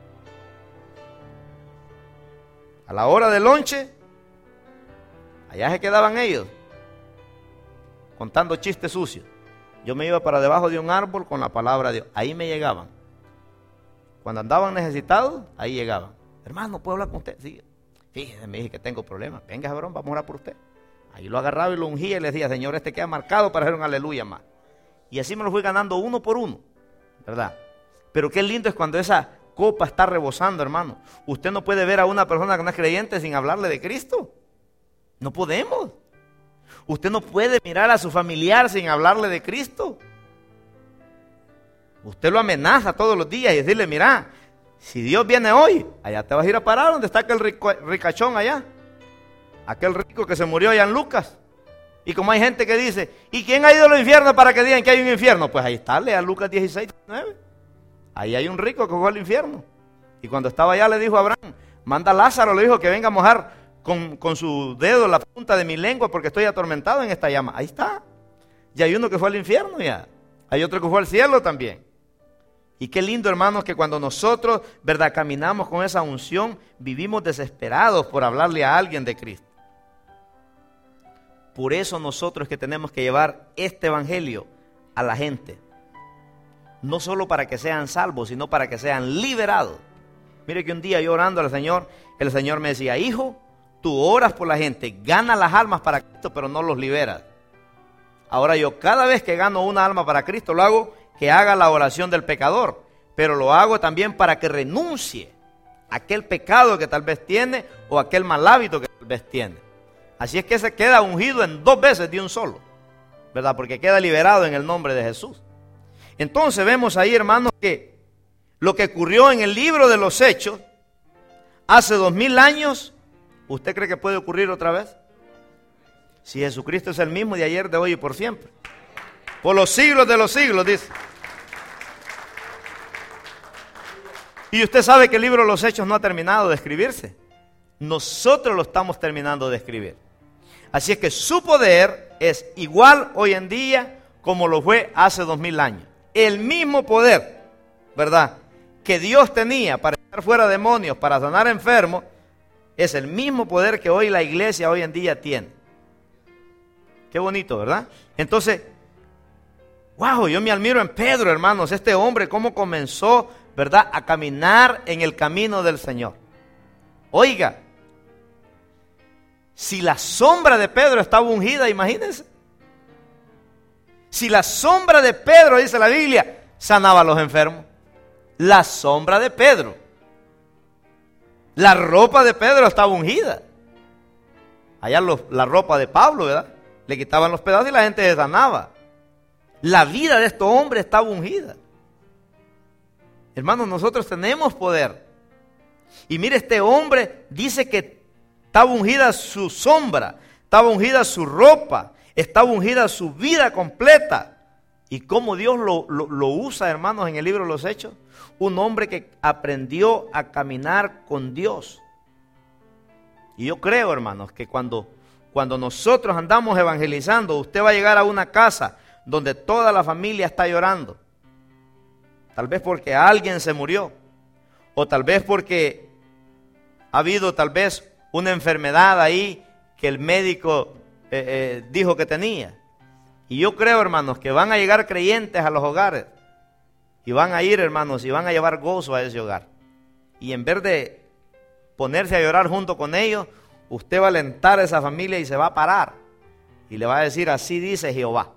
Speaker 1: A la hora del lonche, allá se quedaban ellos, contando chistes sucios. Yo me iba para debajo de un árbol con la palabra de Dios. Ahí me llegaban. Cuando andaban necesitados, ahí llegaban. Hermano, ¿puedo hablar con usted? Sí. Fíjese, me dije que tengo problemas. Venga, cabrón, vamos a orar por usted. Ahí lo agarraba y lo ungía y le decía, Señor, este queda marcado para hacer un aleluya más. Y así me lo fui ganando uno por uno, ¿verdad? Pero qué lindo es cuando esa copa está rebosando, hermano. Usted no puede ver a una persona que no es creyente sin hablarle de Cristo. No podemos. Usted no puede mirar a su familiar sin hablarle de Cristo. Usted lo amenaza todos los días y decirle, mira, si Dios viene hoy, allá te vas a ir a parar donde está aquel rico, ricachón allá. Aquel rico que se murió allá en Lucas. Y como hay gente que dice, ¿y quién ha ido a los infiernos para que digan que hay un infierno? Pues ahí está, lea Lucas dieciséis, diecinueve. Ahí hay un rico que fue al infierno. Y cuando estaba allá le dijo a Abraham, manda a Lázaro, le dijo que venga a mojar con, con su dedo en la punta de mi lengua porque estoy atormentado en esta llama. Ahí está. Y hay uno que fue al infierno ya. Hay otro que fue al cielo también. Y qué lindo, hermanos, que cuando nosotros, ¿verdad?, caminamos con esa unción, vivimos desesperados por hablarle a alguien de Cristo. Por eso nosotros que tenemos que llevar este evangelio a la gente. No solo para que sean salvos, sino para que sean liberados. Mire que un día yo orando al Señor, el Señor me decía, hijo, tú oras por la gente, gana las almas para Cristo, pero no los liberas. Ahora yo cada vez que gano una alma para Cristo, lo hago que haga la oración del pecador, pero lo hago también para que renuncie a aquel pecado que tal vez tiene o aquel mal hábito que tal vez tiene. Así es que se queda ungido en dos veces de un solo, ¿verdad? Porque queda liberado en el nombre de Jesús. Entonces vemos ahí, hermanos, que lo que ocurrió en el libro de los Hechos hace dos mil años, ¿usted cree que puede ocurrir otra vez? Si Jesucristo es el mismo de ayer, de hoy y por siempre. Por los siglos de los siglos, dice. Y usted sabe que el libro de los Hechos no ha terminado de escribirse. Nosotros lo estamos terminando de escribir. Así es que su poder es igual hoy en día como lo fue hace dos mil años. El mismo poder, ¿verdad?, que Dios tenía para echar fuera demonios, para sanar enfermos, es el mismo poder que hoy la iglesia hoy en día tiene. Qué bonito, ¿verdad? Entonces, wow, yo me admiro en Pedro, hermanos, este hombre cómo comenzó, ¿verdad?, a caminar en el camino del Señor. Oiga, si la sombra de Pedro estaba ungida, imagínense. Si la sombra de Pedro, dice la Biblia, sanaba a los enfermos. La sombra de Pedro. La ropa de Pedro estaba ungida. Allá los, la ropa de Pablo, ¿verdad? Le quitaban los pedazos y la gente se sanaba. La vida de estos hombres estaba ungida. Hermanos, nosotros tenemos poder. Y mire, este hombre dice que estaba ungida su sombra, estaba ungida su ropa, estaba ungida su vida completa. ¿Y cómo Dios lo, lo, lo usa, hermanos, en el libro de los Hechos? Un hombre que aprendió a caminar con Dios. Y yo creo, hermanos, que cuando, cuando nosotros andamos evangelizando, usted va a llegar a una casa donde toda la familia está llorando. Tal vez porque alguien se murió. O tal vez porque ha habido tal vez una enfermedad ahí que el médico eh, eh, dijo que tenía. Y yo creo, hermanos, que van a llegar creyentes a los hogares. Y van a ir, hermanos, y van a llevar gozo a ese hogar. Y en vez de ponerse a llorar junto con ellos, usted va a alentar a esa familia y se va a parar. Y le va a decir, así dice Jehová.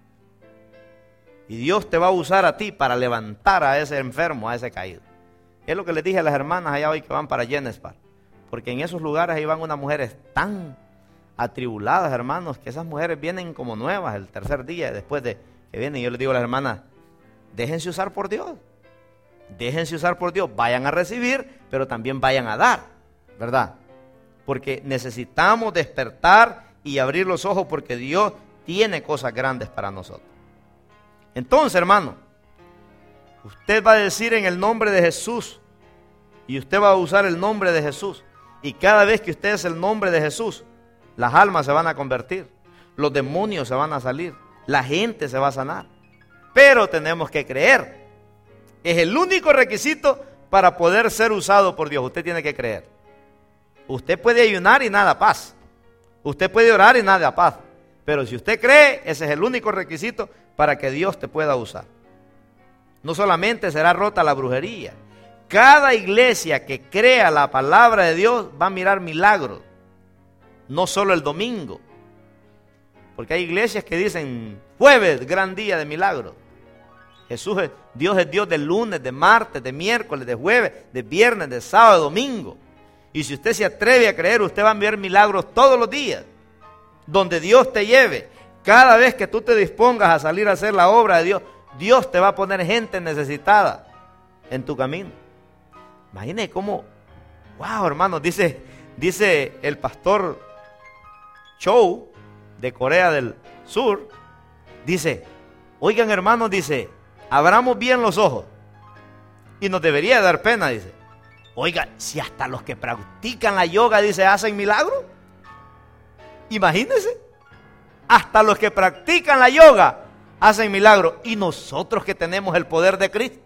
Speaker 1: Y Dios te va a usar a ti para levantar a ese enfermo, a ese caído. Es lo que les dije a las hermanas allá hoy que van para Jenespar. Porque en esos lugares ahí van unas mujeres tan atribuladas, hermanos, que esas mujeres vienen como nuevas el tercer día después de que vienen. Y yo les digo a las hermanas, déjense usar por Dios. Déjense usar por Dios. Vayan a recibir, pero también vayan a dar, ¿verdad? Porque necesitamos despertar y abrir los ojos porque Dios tiene cosas grandes para nosotros. Entonces, hermano, usted va a decir en el nombre de Jesús y usted va a usar el nombre de Jesús. Y cada vez que usted es el nombre de Jesús, las almas se van a convertir, los demonios se van a salir, la gente se va a sanar. Pero tenemos que creer. Es el único requisito para poder ser usado por Dios. Usted tiene que creer. Usted puede ayunar y nada paz. Usted puede orar y nada paz. Pero si usted cree, ese es el único requisito para que Dios te pueda usar. No solamente será rota la brujería. Cada iglesia que crea la palabra de Dios va a mirar milagros. No solo el domingo. Porque hay iglesias que dicen jueves, gran día de milagros. Jesús es, Dios es Dios de lunes, de martes, de miércoles, de jueves, de viernes, de sábado, de domingo. Y si usted se atreve a creer, usted va a ver milagros todos los días. Donde Dios te lleve. Cada vez que tú te dispongas a salir a hacer la obra de Dios, Dios te va a poner gente necesitada en tu camino. Imagine cómo, wow, hermanos, dice, dice el pastor Cho de Corea del Sur, dice, oigan, hermanos, dice, abramos bien los ojos y nos debería dar pena, dice, Oiga, si hasta los que practican la yoga, dice, hacen milagros. Imagínense. Hasta los que practican la yoga hacen milagros. Y nosotros que tenemos el poder de Cristo.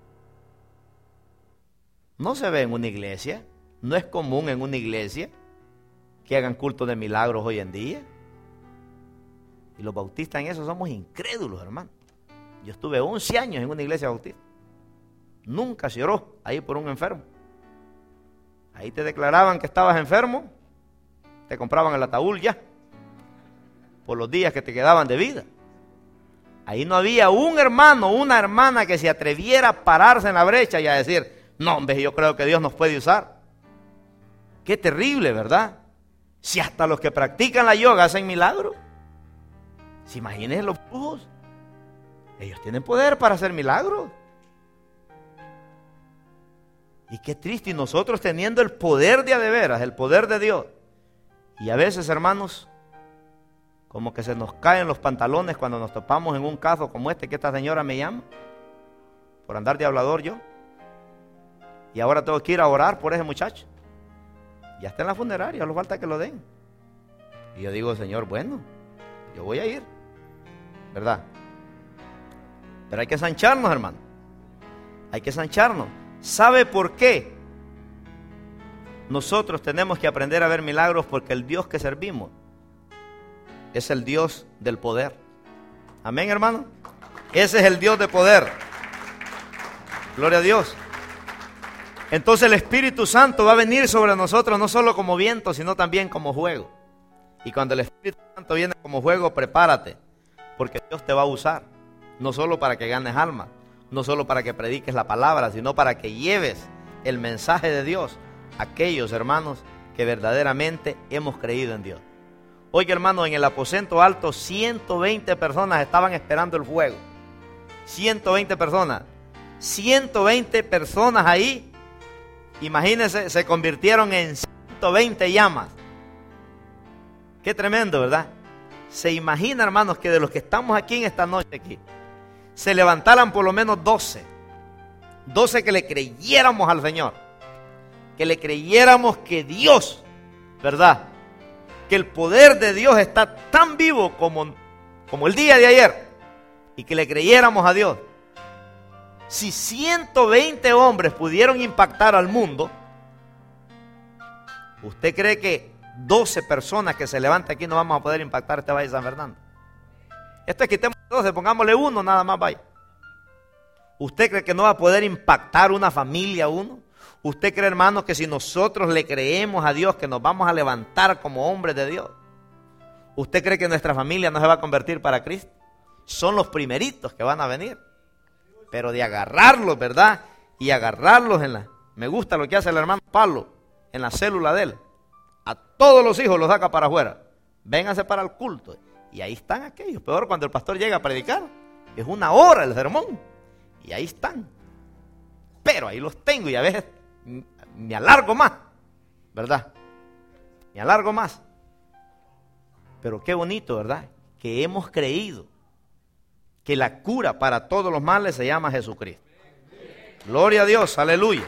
Speaker 1: No se ve en una iglesia. No es común en una iglesia que hagan culto de milagros hoy en día. Y los bautistas en eso somos incrédulos, hermano. Yo estuve once años en una iglesia bautista. Nunca se oró ahí por un enfermo. Ahí te declaraban que estabas enfermo, te compraban el ataúd ya, por los días que te quedaban de vida. Ahí no había un hermano o una hermana que se atreviera a pararse en la brecha y a decir, no, hombre, yo creo que Dios nos puede usar. Qué terrible, ¿verdad? Si hasta los que practican la yoga hacen milagros. ¿Se imaginan los brujos? Ellos tienen poder para hacer milagros. Y qué triste, y nosotros teniendo el poder de a de veras, el poder de Dios. Y a veces, hermanos, como que se nos caen los pantalones cuando nos topamos en un caso como este que esta señora me llama, por andar de hablador yo. Y ahora tengo que ir a orar por ese muchacho. Ya está en la funeraria, solo falta que lo den. Y yo digo, Señor, bueno, yo voy a ir, ¿verdad? Pero hay que sancharnos, hermano. Hay que sancharnos. ¿Sabe por qué? Nosotros tenemos que aprender a ver milagros porque el Dios que servimos es el Dios del poder. Amén, hermano. Ese es el Dios de poder. Gloria a Dios. Entonces el Espíritu Santo va a venir sobre nosotros no solo como viento, sino también como fuego. Y cuando el Espíritu Santo viene como fuego, prepárate, porque Dios te va a usar, no solo para que ganes alma, no solo para que prediques la palabra, sino para que lleves el mensaje de Dios a aquellos hermanos que verdaderamente hemos creído en Dios. Oye, hermano, en el aposento alto ciento veinte personas estaban esperando el fuego. ciento veinte personas. ciento veinte personas ahí, imagínense, se convirtieron en ciento veinte llamas. Qué tremendo, ¿verdad? Se imagina, hermanos, que de los que estamos aquí en esta noche aquí, se levantaran por lo menos doce. doce que le creyéramos al Señor. Que le creyéramos que Dios, ¿verdad? Que el poder de Dios está tan vivo como, como el día de ayer. Y que le creyéramos a Dios. Si ciento veinte hombres pudieron impactar al mundo, ¿usted cree que doce personas que se levanten aquí no vamos a poder impactar este Valle de San Fernando? Esto es quitemos doce, pongámosle uno nada más, vaya. ¿Usted cree que no va a poder impactar una familia uno? ¿Usted cree, hermanos, que si nosotros le creemos a Dios que nos vamos a levantar como hombres de Dios? ¿Usted cree que nuestra familia no se va a convertir para Cristo? Son los primeritos que van a venir. Pero de agarrarlos, ¿verdad? Y agarrarlos en la... Me gusta lo que hace el hermano Pablo en la célula de él. A todos los hijos los saca para afuera. Vénganse para el culto. Y ahí están aquellos. Peor cuando el pastor llega a predicar. Es una hora el sermón. Y ahí están. Pero ahí los tengo y a veces me alargo más. ¿Verdad? Me alargo más. Pero qué bonito, ¿verdad? Que hemos creído que la cura para todos los males se llama Jesucristo. Gloria a Dios, aleluya.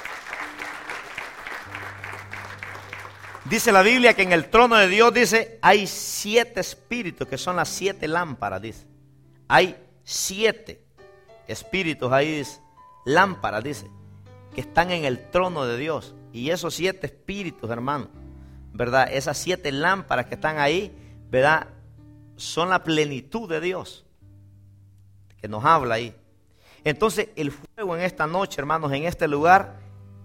Speaker 1: Dice la Biblia que en el trono de Dios, dice, hay siete espíritus, que son las siete lámparas, dice. Hay siete espíritus ahí, dice, lámparas, dice, que están en el trono de Dios. Y esos siete espíritus, hermano, ¿verdad? Esas siete lámparas que están ahí, ¿verdad? Son la plenitud de Dios, que nos habla ahí. Entonces, el fuego en esta noche, hermanos, en este lugar,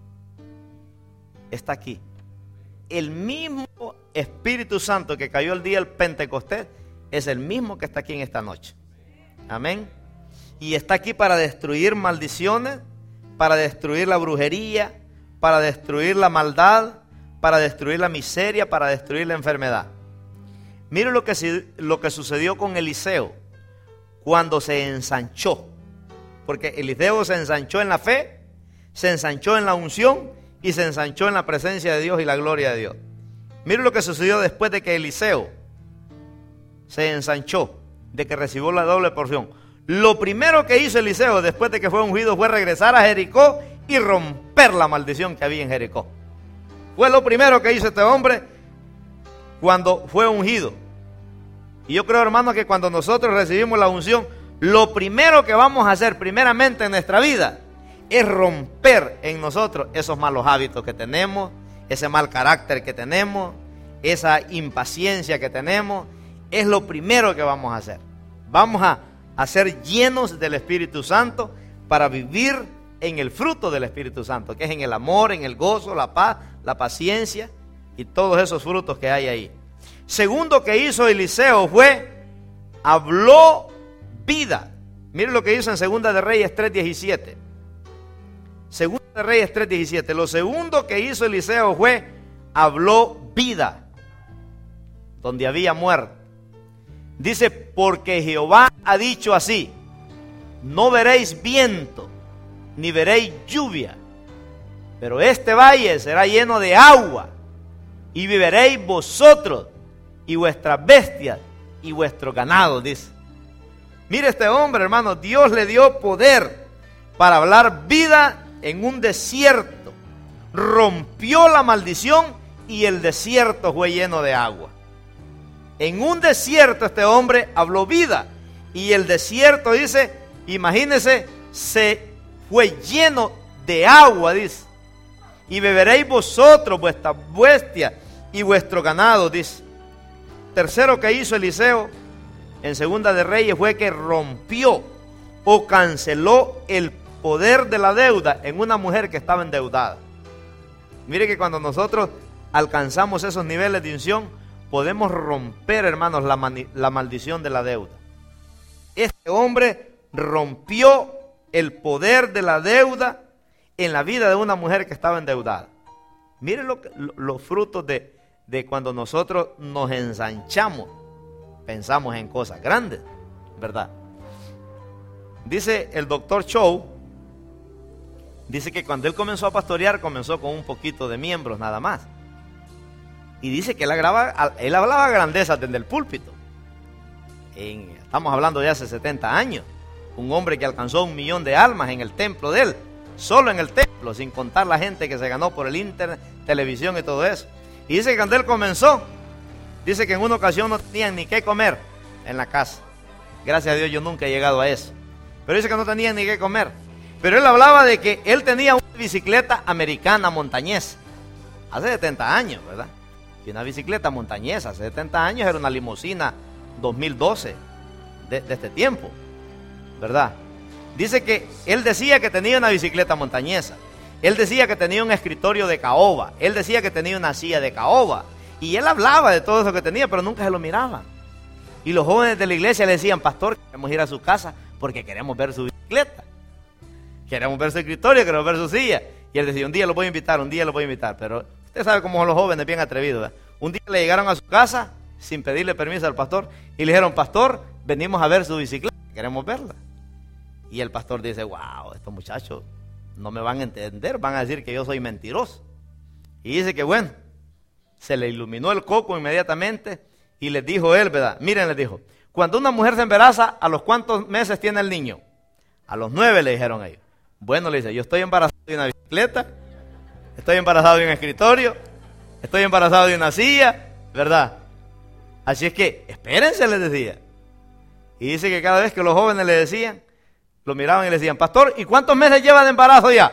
Speaker 1: está aquí. El mismo Espíritu Santo que cayó el día del Pentecostés es el mismo que está aquí en esta noche. Amén. Y está aquí para destruir maldiciones, para destruir la brujería, para destruir la maldad, para destruir la miseria, para destruir la enfermedad. Mire lo que, lo que sucedió con Eliseo cuando se ensanchó. Porque Eliseo se ensanchó en la fe, se ensanchó en la unción y se ensanchó en la presencia de Dios y la gloria de Dios. Mire lo que sucedió después de que Eliseo se ensanchó, de que recibió la doble porción. Lo primero que hizo Eliseo después de que fue ungido fue regresar a Jericó y romper la maldición que había en Jericó. Fue lo primero que hizo este hombre cuando fue ungido. Y yo creo, hermano, que cuando nosotros recibimos la unción, lo primero que vamos a hacer primeramente en nuestra vida es romper en nosotros esos malos hábitos que tenemos, ese mal carácter que tenemos, esa impaciencia que tenemos. Es lo primero que vamos a hacer. Vamos a, a ser llenos del Espíritu Santo para vivir en el fruto del Espíritu Santo, que es en el amor, en el gozo, la paz, la paciencia y todos esos frutos que hay ahí. Segundo que hizo Eliseo fue, habló vida. Miren lo que hizo en Segunda de Reyes tres diecisiete. Segunda de Reyes tres diecisiete. Lo segundo que hizo Eliseo fue, habló vida donde había muerte. Dice, porque Jehová ha dicho así: no veréis viento, ni veréis lluvia, pero este valle será lleno de agua, y viviréis vosotros, y vuestras bestias, y vuestro ganado, dice. Mire este hombre, hermano, Dios le dio poder para hablar vida en un desierto. Rompió la maldición y el desierto fue lleno de agua. En un desierto este hombre habló vida y el desierto, dice, imagínense, se fue lleno de agua, dice. Y beberéis vosotros vuestras bestias y vuestro ganado, dice. Tercero que hizo Eliseo en Segunda de Reyes fue que rompió o canceló el poder de la deuda en una mujer que estaba endeudada. Mire que cuando nosotros alcanzamos esos niveles de unción, podemos romper, hermanos, la, mani- la maldición de la deuda. Este hombre rompió el poder de la deuda en la vida de una mujer que estaba endeudada. Miren lo que, lo, los frutos de, de cuando nosotros nos ensanchamos. Pensamos en cosas grandes, ¿verdad? Dice el doctor Chow, dice que cuando él comenzó a pastorear, comenzó con un poquito de miembros nada más. Y dice que él hablaba, él hablaba grandezas desde el púlpito. En, estamos hablando de hace setenta años. Un hombre que alcanzó un millón de almas en el templo de él. Solo en el templo, sin contar la gente que se ganó por el internet, televisión y todo eso. Y dice que cuando él comenzó, dice que en una ocasión no tenían ni qué comer en la casa. Gracias a Dios yo nunca he llegado a eso. Pero dice que no tenían ni qué comer. Pero él hablaba de que él tenía una bicicleta americana montañesa. Hace setenta años, ¿verdad? Y una bicicleta montañesa, hace setenta años era una limusina dos mil doce de, de este tiempo, ¿verdad? Dice que él decía que tenía una bicicleta montañesa, él decía que tenía un escritorio de caoba, él decía que tenía una silla de caoba, y él hablaba de todo eso que tenía, pero nunca se lo miraban. Y los jóvenes de la iglesia le decían: pastor, queremos ir a su casa porque queremos ver su bicicleta, queremos ver su escritorio, queremos ver su silla. Y él decía: un día lo voy a invitar, un día lo voy a invitar, pero usted sabe cómo son los jóvenes, bien atrevidos, ¿verdad? Un día le llegaron a su casa sin pedirle permiso al pastor y le dijeron: pastor, venimos a ver su bicicleta, queremos verla. Y el pastor dice: wow, estos muchachos no me van a entender, van a decir que yo soy mentiroso. Y dice que bueno, se le iluminó el coco inmediatamente y les dijo él, ¿verdad? Miren, les dijo: cuando una mujer se embaraza, ¿a los cuántos meses tiene el niño? A los nueve, le dijeron ellos. Bueno, le dice: yo estoy embarazado de una bicicleta, estoy embarazado de un escritorio, estoy embarazado de una silla, ¿verdad? Así es que, espérense, les decía. Y dice que cada vez que los jóvenes le decían, lo miraban y le decían: pastor, ¿y cuántos meses lleva de embarazo ya?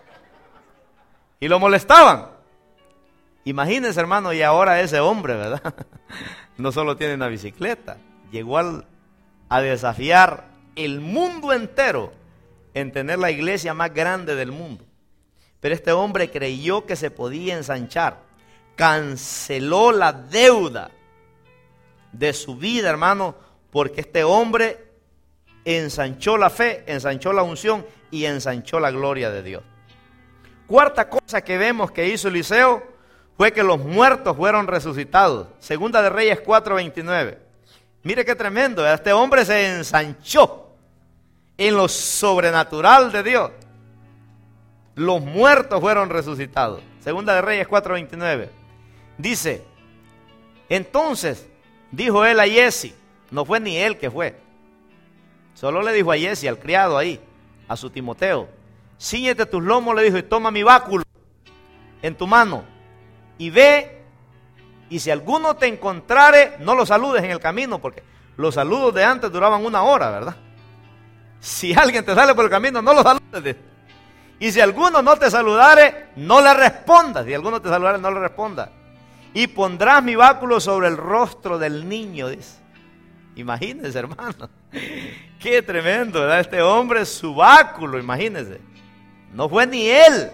Speaker 1: Y lo molestaban. Imagínense, hermano, y ahora ese hombre, ¿verdad? No solo tiene una bicicleta, llegó al, a desafiar el mundo entero en tener la iglesia más grande del mundo. Pero este hombre creyó que se podía ensanchar, canceló la deuda de su vida, hermano, porque este hombre ensanchó la fe, ensanchó la unción y ensanchó la gloria de Dios. Cuarta cosa que vemos que hizo Eliseo fue que los muertos fueron resucitados. Segunda de Reyes cuatro veintinueve. Mire qué tremendo, este hombre se ensanchó en lo sobrenatural de Dios. Los muertos fueron resucitados. Segunda de Reyes cuatro veintinueve. Dice: entonces dijo él a Giezi, no fue ni él que fue, solo le dijo a Giezi, al criado ahí, a su Timoteo: Cíñete tus lomos, le dijo, y toma mi báculo en tu mano, y ve, y si alguno te encontrare, no lo saludes en el camino, porque los saludos de antes duraban una hora, ¿verdad? Si alguien te sale por el camino, no lo saludes. Y si alguno no te saludare, no le respondas. Si alguno te saludare, no le respondas. Y pondrás mi báculo sobre el rostro del niño, dice. Imagínense, hermano. Qué tremendo, ¿verdad? Este hombre, su báculo, imagínense. No fue ni él.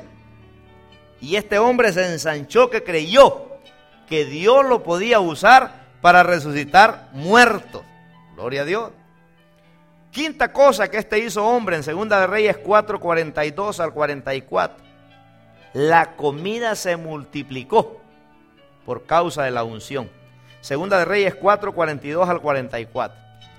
Speaker 1: Y este hombre se ensanchó que creyó que Dios lo podía usar para resucitar muertos. Gloria a Dios. Quinta cosa que este hizo hombre en Segunda de Reyes cuatro, cuarenta y dos al cuarenta y cuatro. La comida se multiplicó por causa de la unción. Segunda de Reyes cuatro, cuarenta y dos al cuarenta y cuatro.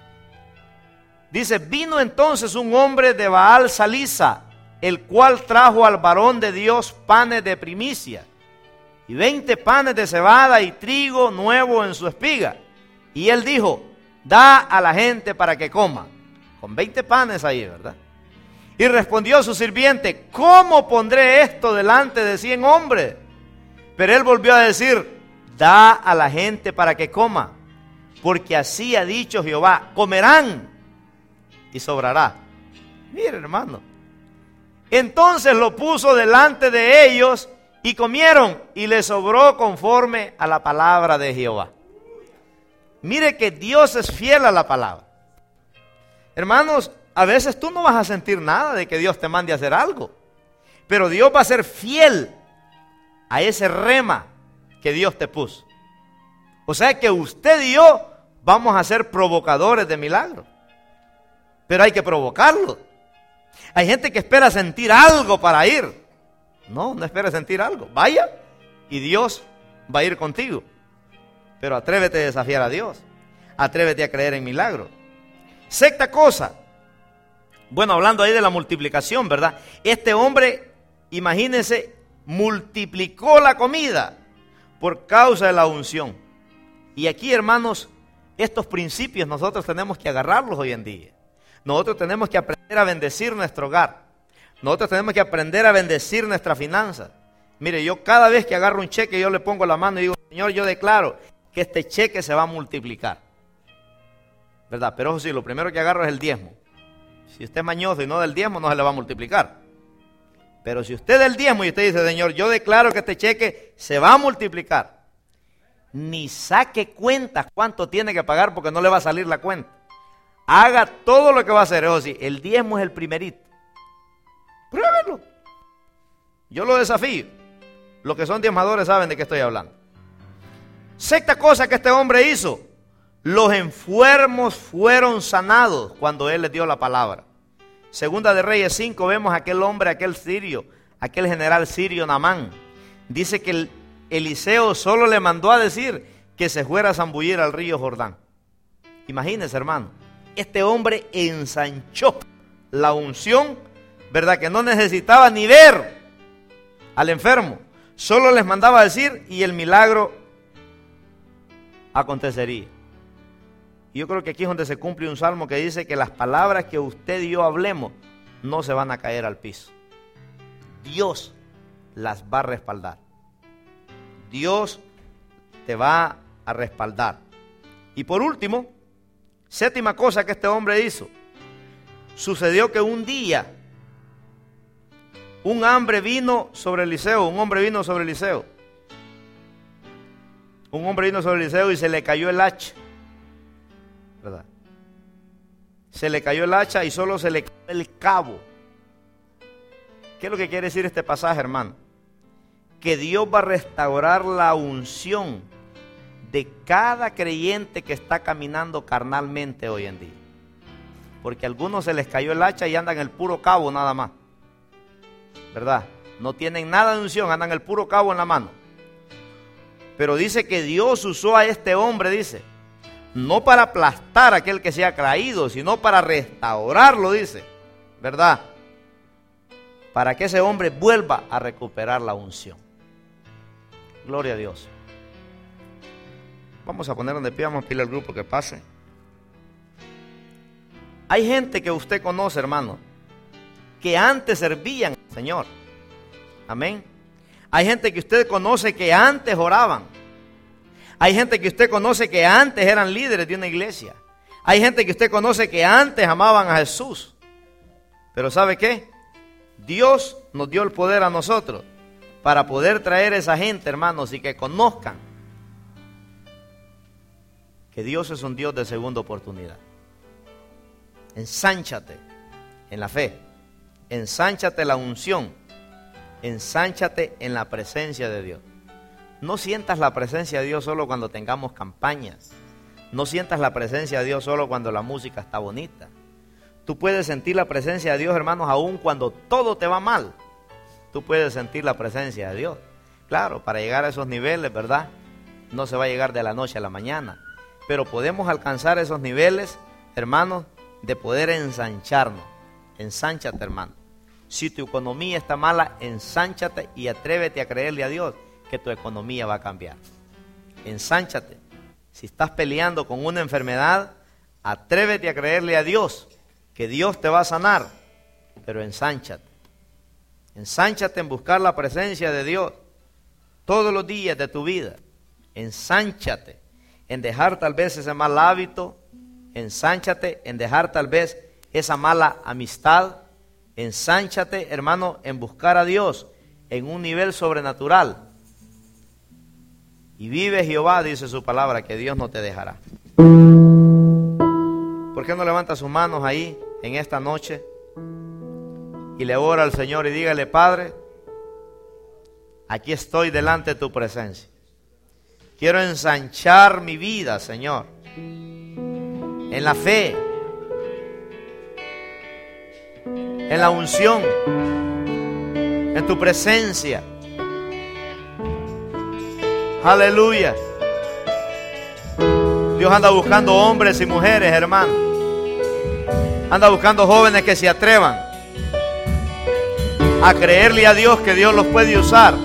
Speaker 1: Dice, vino entonces un hombre de Baal Salisa, el cual trajo al varón de Dios panes de primicia, y veinte panes de cebada y trigo nuevo en su espiga. Y él dijo, da a la gente para que coma. Con veinte panes ahí, ¿verdad? Y respondió su sirviente, ¿cómo pondré esto delante de cien hombres? Pero él volvió a decir, da a la gente para que coma, porque así ha dicho Jehová, comerán y sobrará. Mire, hermano. Entonces lo puso delante de ellos y comieron, y les sobró conforme a la palabra de Jehová. Mire que Dios es fiel a la palabra. Hermanos, a veces tú no vas a sentir nada de que Dios te mande a hacer algo, pero Dios va a ser fiel a ese rema que Dios te puso. O sea que usted y yo vamos a ser provocadores de milagros, pero hay que provocarlo. Hay gente que espera sentir algo para ir. No, no espera sentir algo. Vaya y Dios va a ir contigo. Pero atrévete a desafiar a Dios. Atrévete a creer en milagros. Sexta cosa. Bueno, hablando ahí de la multiplicación, ¿verdad? Este hombre, imagínense, multiplicó la comida por causa de la unción. Y aquí, hermanos, estos principios nosotros tenemos que agarrarlos hoy en día. Nosotros tenemos que aprender a bendecir nuestro hogar. Nosotros tenemos que aprender a bendecir nuestra finanza. Mire, yo cada vez que agarro un cheque, yo le pongo la mano y digo, Señor, yo declaro que este cheque se va a multiplicar. ¿Verdad? Pero ojo, sí, lo primero que agarro es el diezmo. Si usted es mañoso y no del diezmo, no se le va a multiplicar. Pero si usted del diezmo y usted dice, Señor, yo declaro que este cheque se va a multiplicar, ni saque cuentas cuánto tiene que pagar porque no le va a salir la cuenta. Haga todo lo que va a hacer. Eso sí, el diezmo es el primerito. Pruébelo. Yo lo desafío. Los que son diezmadores saben de qué estoy hablando. Sexta cosa que este hombre hizo. Los enfermos fueron sanados cuando él les dio la palabra. Segunda de Reyes cinco vemos a aquel hombre, aquel sirio, aquel general sirio Naamán. Dice que el Eliseo solo le mandó a decir que se fuera a zambullir al río Jordán. Imagínense, hermano. Este hombre ensanchó la unción, ¿verdad? Que no necesitaba ni ver al enfermo. Solo les mandaba a decir y el milagro acontecería. Y yo creo que aquí es donde se cumple un salmo que dice que las palabras que usted y yo hablemos no se van a caer al piso. Dios las va a respaldar. Dios te va a respaldar. Y por último, séptima cosa que este hombre hizo. Sucedió que un día un hambre vino sobre Eliseo, un hombre vino sobre Eliseo. Un hombre vino sobre Eliseo y se le cayó el hacha. ¿Verdad? Se le cayó el hacha y solo se le cayó el cabo. ¿Qué es lo que quiere decir este pasaje, hermano? Que Dios va a restaurar la unción de cada creyente que está caminando carnalmente hoy en día. Porque a algunos se les cayó el hacha y andan el puro cabo nada más. ¿Verdad? No tienen nada de unción, andan el puro cabo en la mano. Pero dice que Dios usó a este hombre, dice, no para aplastar a aquel que se ha caído, sino para restaurarlo, dice, ¿verdad? Para que ese hombre vuelva a recuperar la unción. Gloria a Dios. Vamos a ponernos de pie, vamos a pedirle al grupo que pase. Hay gente que usted conoce, hermano, que antes servían al Señor. Amén. Hay gente que usted conoce que antes oraban. Hay gente que usted conoce que antes eran líderes de una iglesia. Hay gente que usted conoce que antes amaban a Jesús. Pero ¿sabe qué? Dios nos dio el poder a nosotros para poder traer a esa gente, hermanos, y que conozcan que Dios es un Dios de segunda oportunidad. Ensánchate en la fe. Ensánchate en la unción. Ensánchate en la presencia de Dios. No sientas la presencia de Dios solo cuando tengamos campañas. No sientas la presencia de Dios solo cuando la música está bonita. Tú puedes sentir la presencia de Dios, hermanos, aún cuando todo te va mal. Tú puedes sentir la presencia de Dios. Claro, para llegar a esos niveles, ¿verdad? No se va a llegar de la noche a la mañana. Pero podemos alcanzar esos niveles, hermanos, de poder ensancharnos. Ensánchate, hermano. Si tu economía está mala, ensánchate y atrévete a creerle a Dios que tu economía va a cambiar. Ensánchate. Si estás peleando con una enfermedad, atrévete a creerle a Dios que Dios te va a sanar. Pero ensánchate. Ensánchate en buscar la presencia de Dios todos los días de tu vida. Ensánchate en dejar tal vez ese mal hábito. Ensánchate en dejar tal vez esa mala amistad. Ensánchate, hermano, en buscar a Dios en un nivel sobrenatural. Y vive Jehová, dice su palabra, que Dios no te dejará. ¿Por qué no levanta sus manos ahí en esta noche y le ora al Señor y dígale: Padre, aquí estoy delante de tu presencia. Quiero ensanchar mi vida, Señor, en la fe, en la unción, en tu presencia. Aleluya. Dios anda buscando hombres y mujeres, hermano. Anda buscando jóvenes que se atrevan a creerle a Dios que Dios los puede usar.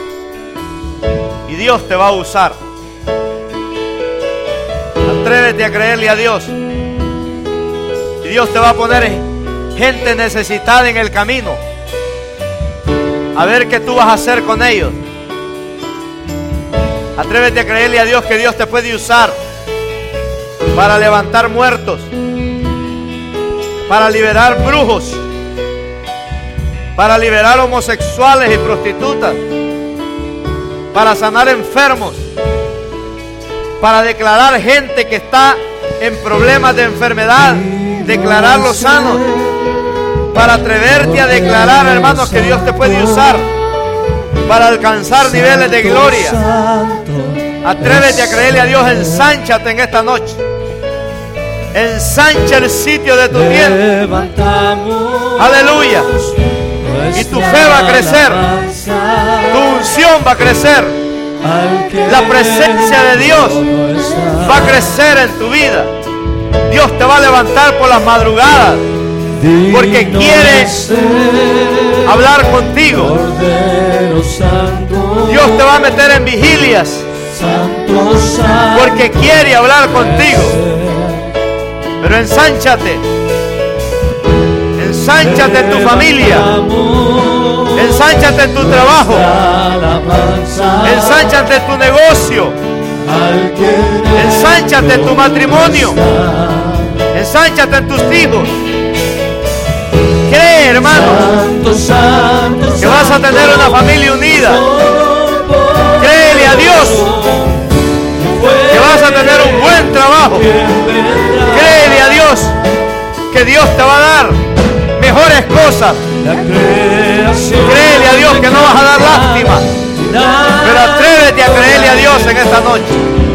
Speaker 1: Y Dios te va a usar. Atrévete a creerle a Dios. Y Dios te va a poner gente necesitada en el camino. A ver qué tú vas a hacer con ellos. Atrévete a creerle a Dios que Dios te puede usar para levantar muertos, para liberar brujos, para liberar homosexuales y prostitutas, para sanar enfermos, para declarar gente que está en problemas de enfermedad, declararlos sanos, para atreverte a declarar, hermanos, que Dios te puede usar para alcanzar niveles de gloria. Atrévete a creerle a Dios. Ensánchate en esta noche. Ensancha el sitio de tu tiempo. Aleluya. Y tu fe va a crecer. Tu unción va a crecer. La presencia de Dios va a crecer en tu vida. Dios te va a levantar por las madrugadas, porque quiere hablar contigo. Dios te va a meter en vigilias, porque quiere hablar contigo. Pero ensánchate. Ensánchate en tu familia. Ensánchate en tu trabajo. Ensánchate en tu negocio. Ensánchate en tu matrimonio. Ensánchate en tus hijos. Cree, hermano, que vas a tener una familia unida. Créele a Dios que vas a tener un buen trabajo. Créele a Dios que Dios te va a dar mejores cosas. Créele a Dios que no vas a dar lástima. Pero atrévete a creerle a Dios en esta noche.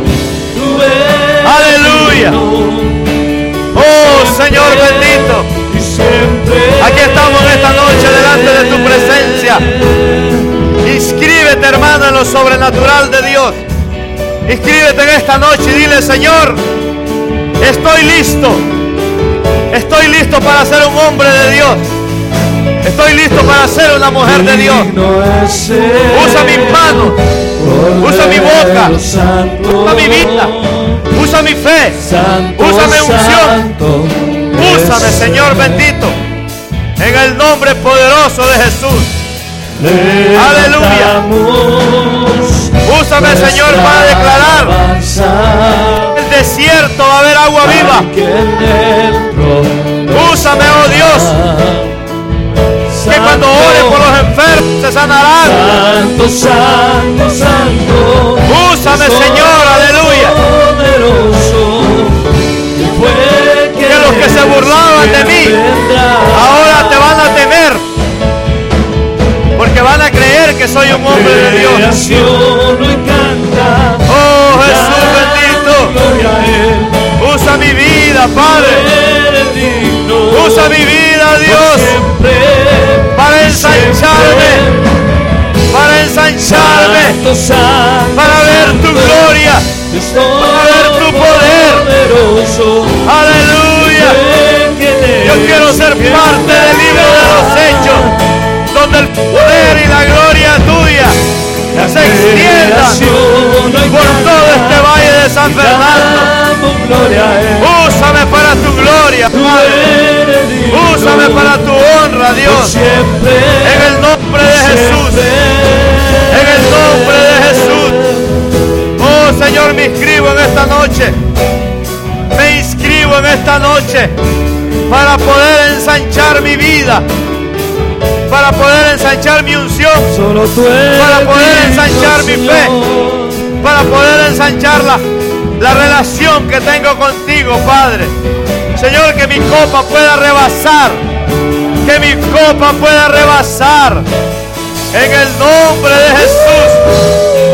Speaker 1: Aleluya. Oh Señor bendito, aquí estamos en esta noche delante de tu presencia. Inscríbete, hermano, en lo sobrenatural de Dios. Inscríbete en esta noche y dile: Señor, estoy listo. Estoy listo para ser un hombre de Dios. Estoy listo para ser una mujer de Dios. Usa mis manos, usa mi boca, usa mi vida, usa mi fe, usa mi unción. Úsame, Señor bendito. En el nombre poderoso de Jesús. Aleluya. Úsame, Señor, para declarar: en el desierto va a haber agua viva. Úsame, oh Dios, que cuando ore por los enfermos se sanarán.
Speaker 2: Santo, santo, santo.
Speaker 1: Úsame, Señor, aleluya. Que los que se burlaban de mí ahora te van a temer, porque van a creer que soy un hombre de Dios. Oh Jesús bendito, usa mi vida, Padre. Usa mi vida, Dios, para ensancharme, para ensancharme, para ver tu gloria, para ver tu poder. Aleluya. Yo quiero ser parte del libro de los hechos, donde el poder y la gloria tuya se extiendan por todo este valle de San Fernando. Úsame para tu gloria, Padre. Úsame para tu honra, Dios. En el nombre de Jesús. En el nombre de Jesús. Oh Señor, me inscribo en esta noche. Me inscribo en esta noche para poder ensanchar mi vida, para poder ensanchar mi unción, para poder ensanchar mi fe, para poder ensanchar la, la relación que tengo contigo, Padre. Señor, que mi copa pueda rebasar, que mi copa pueda rebasar, en el nombre de Jesús.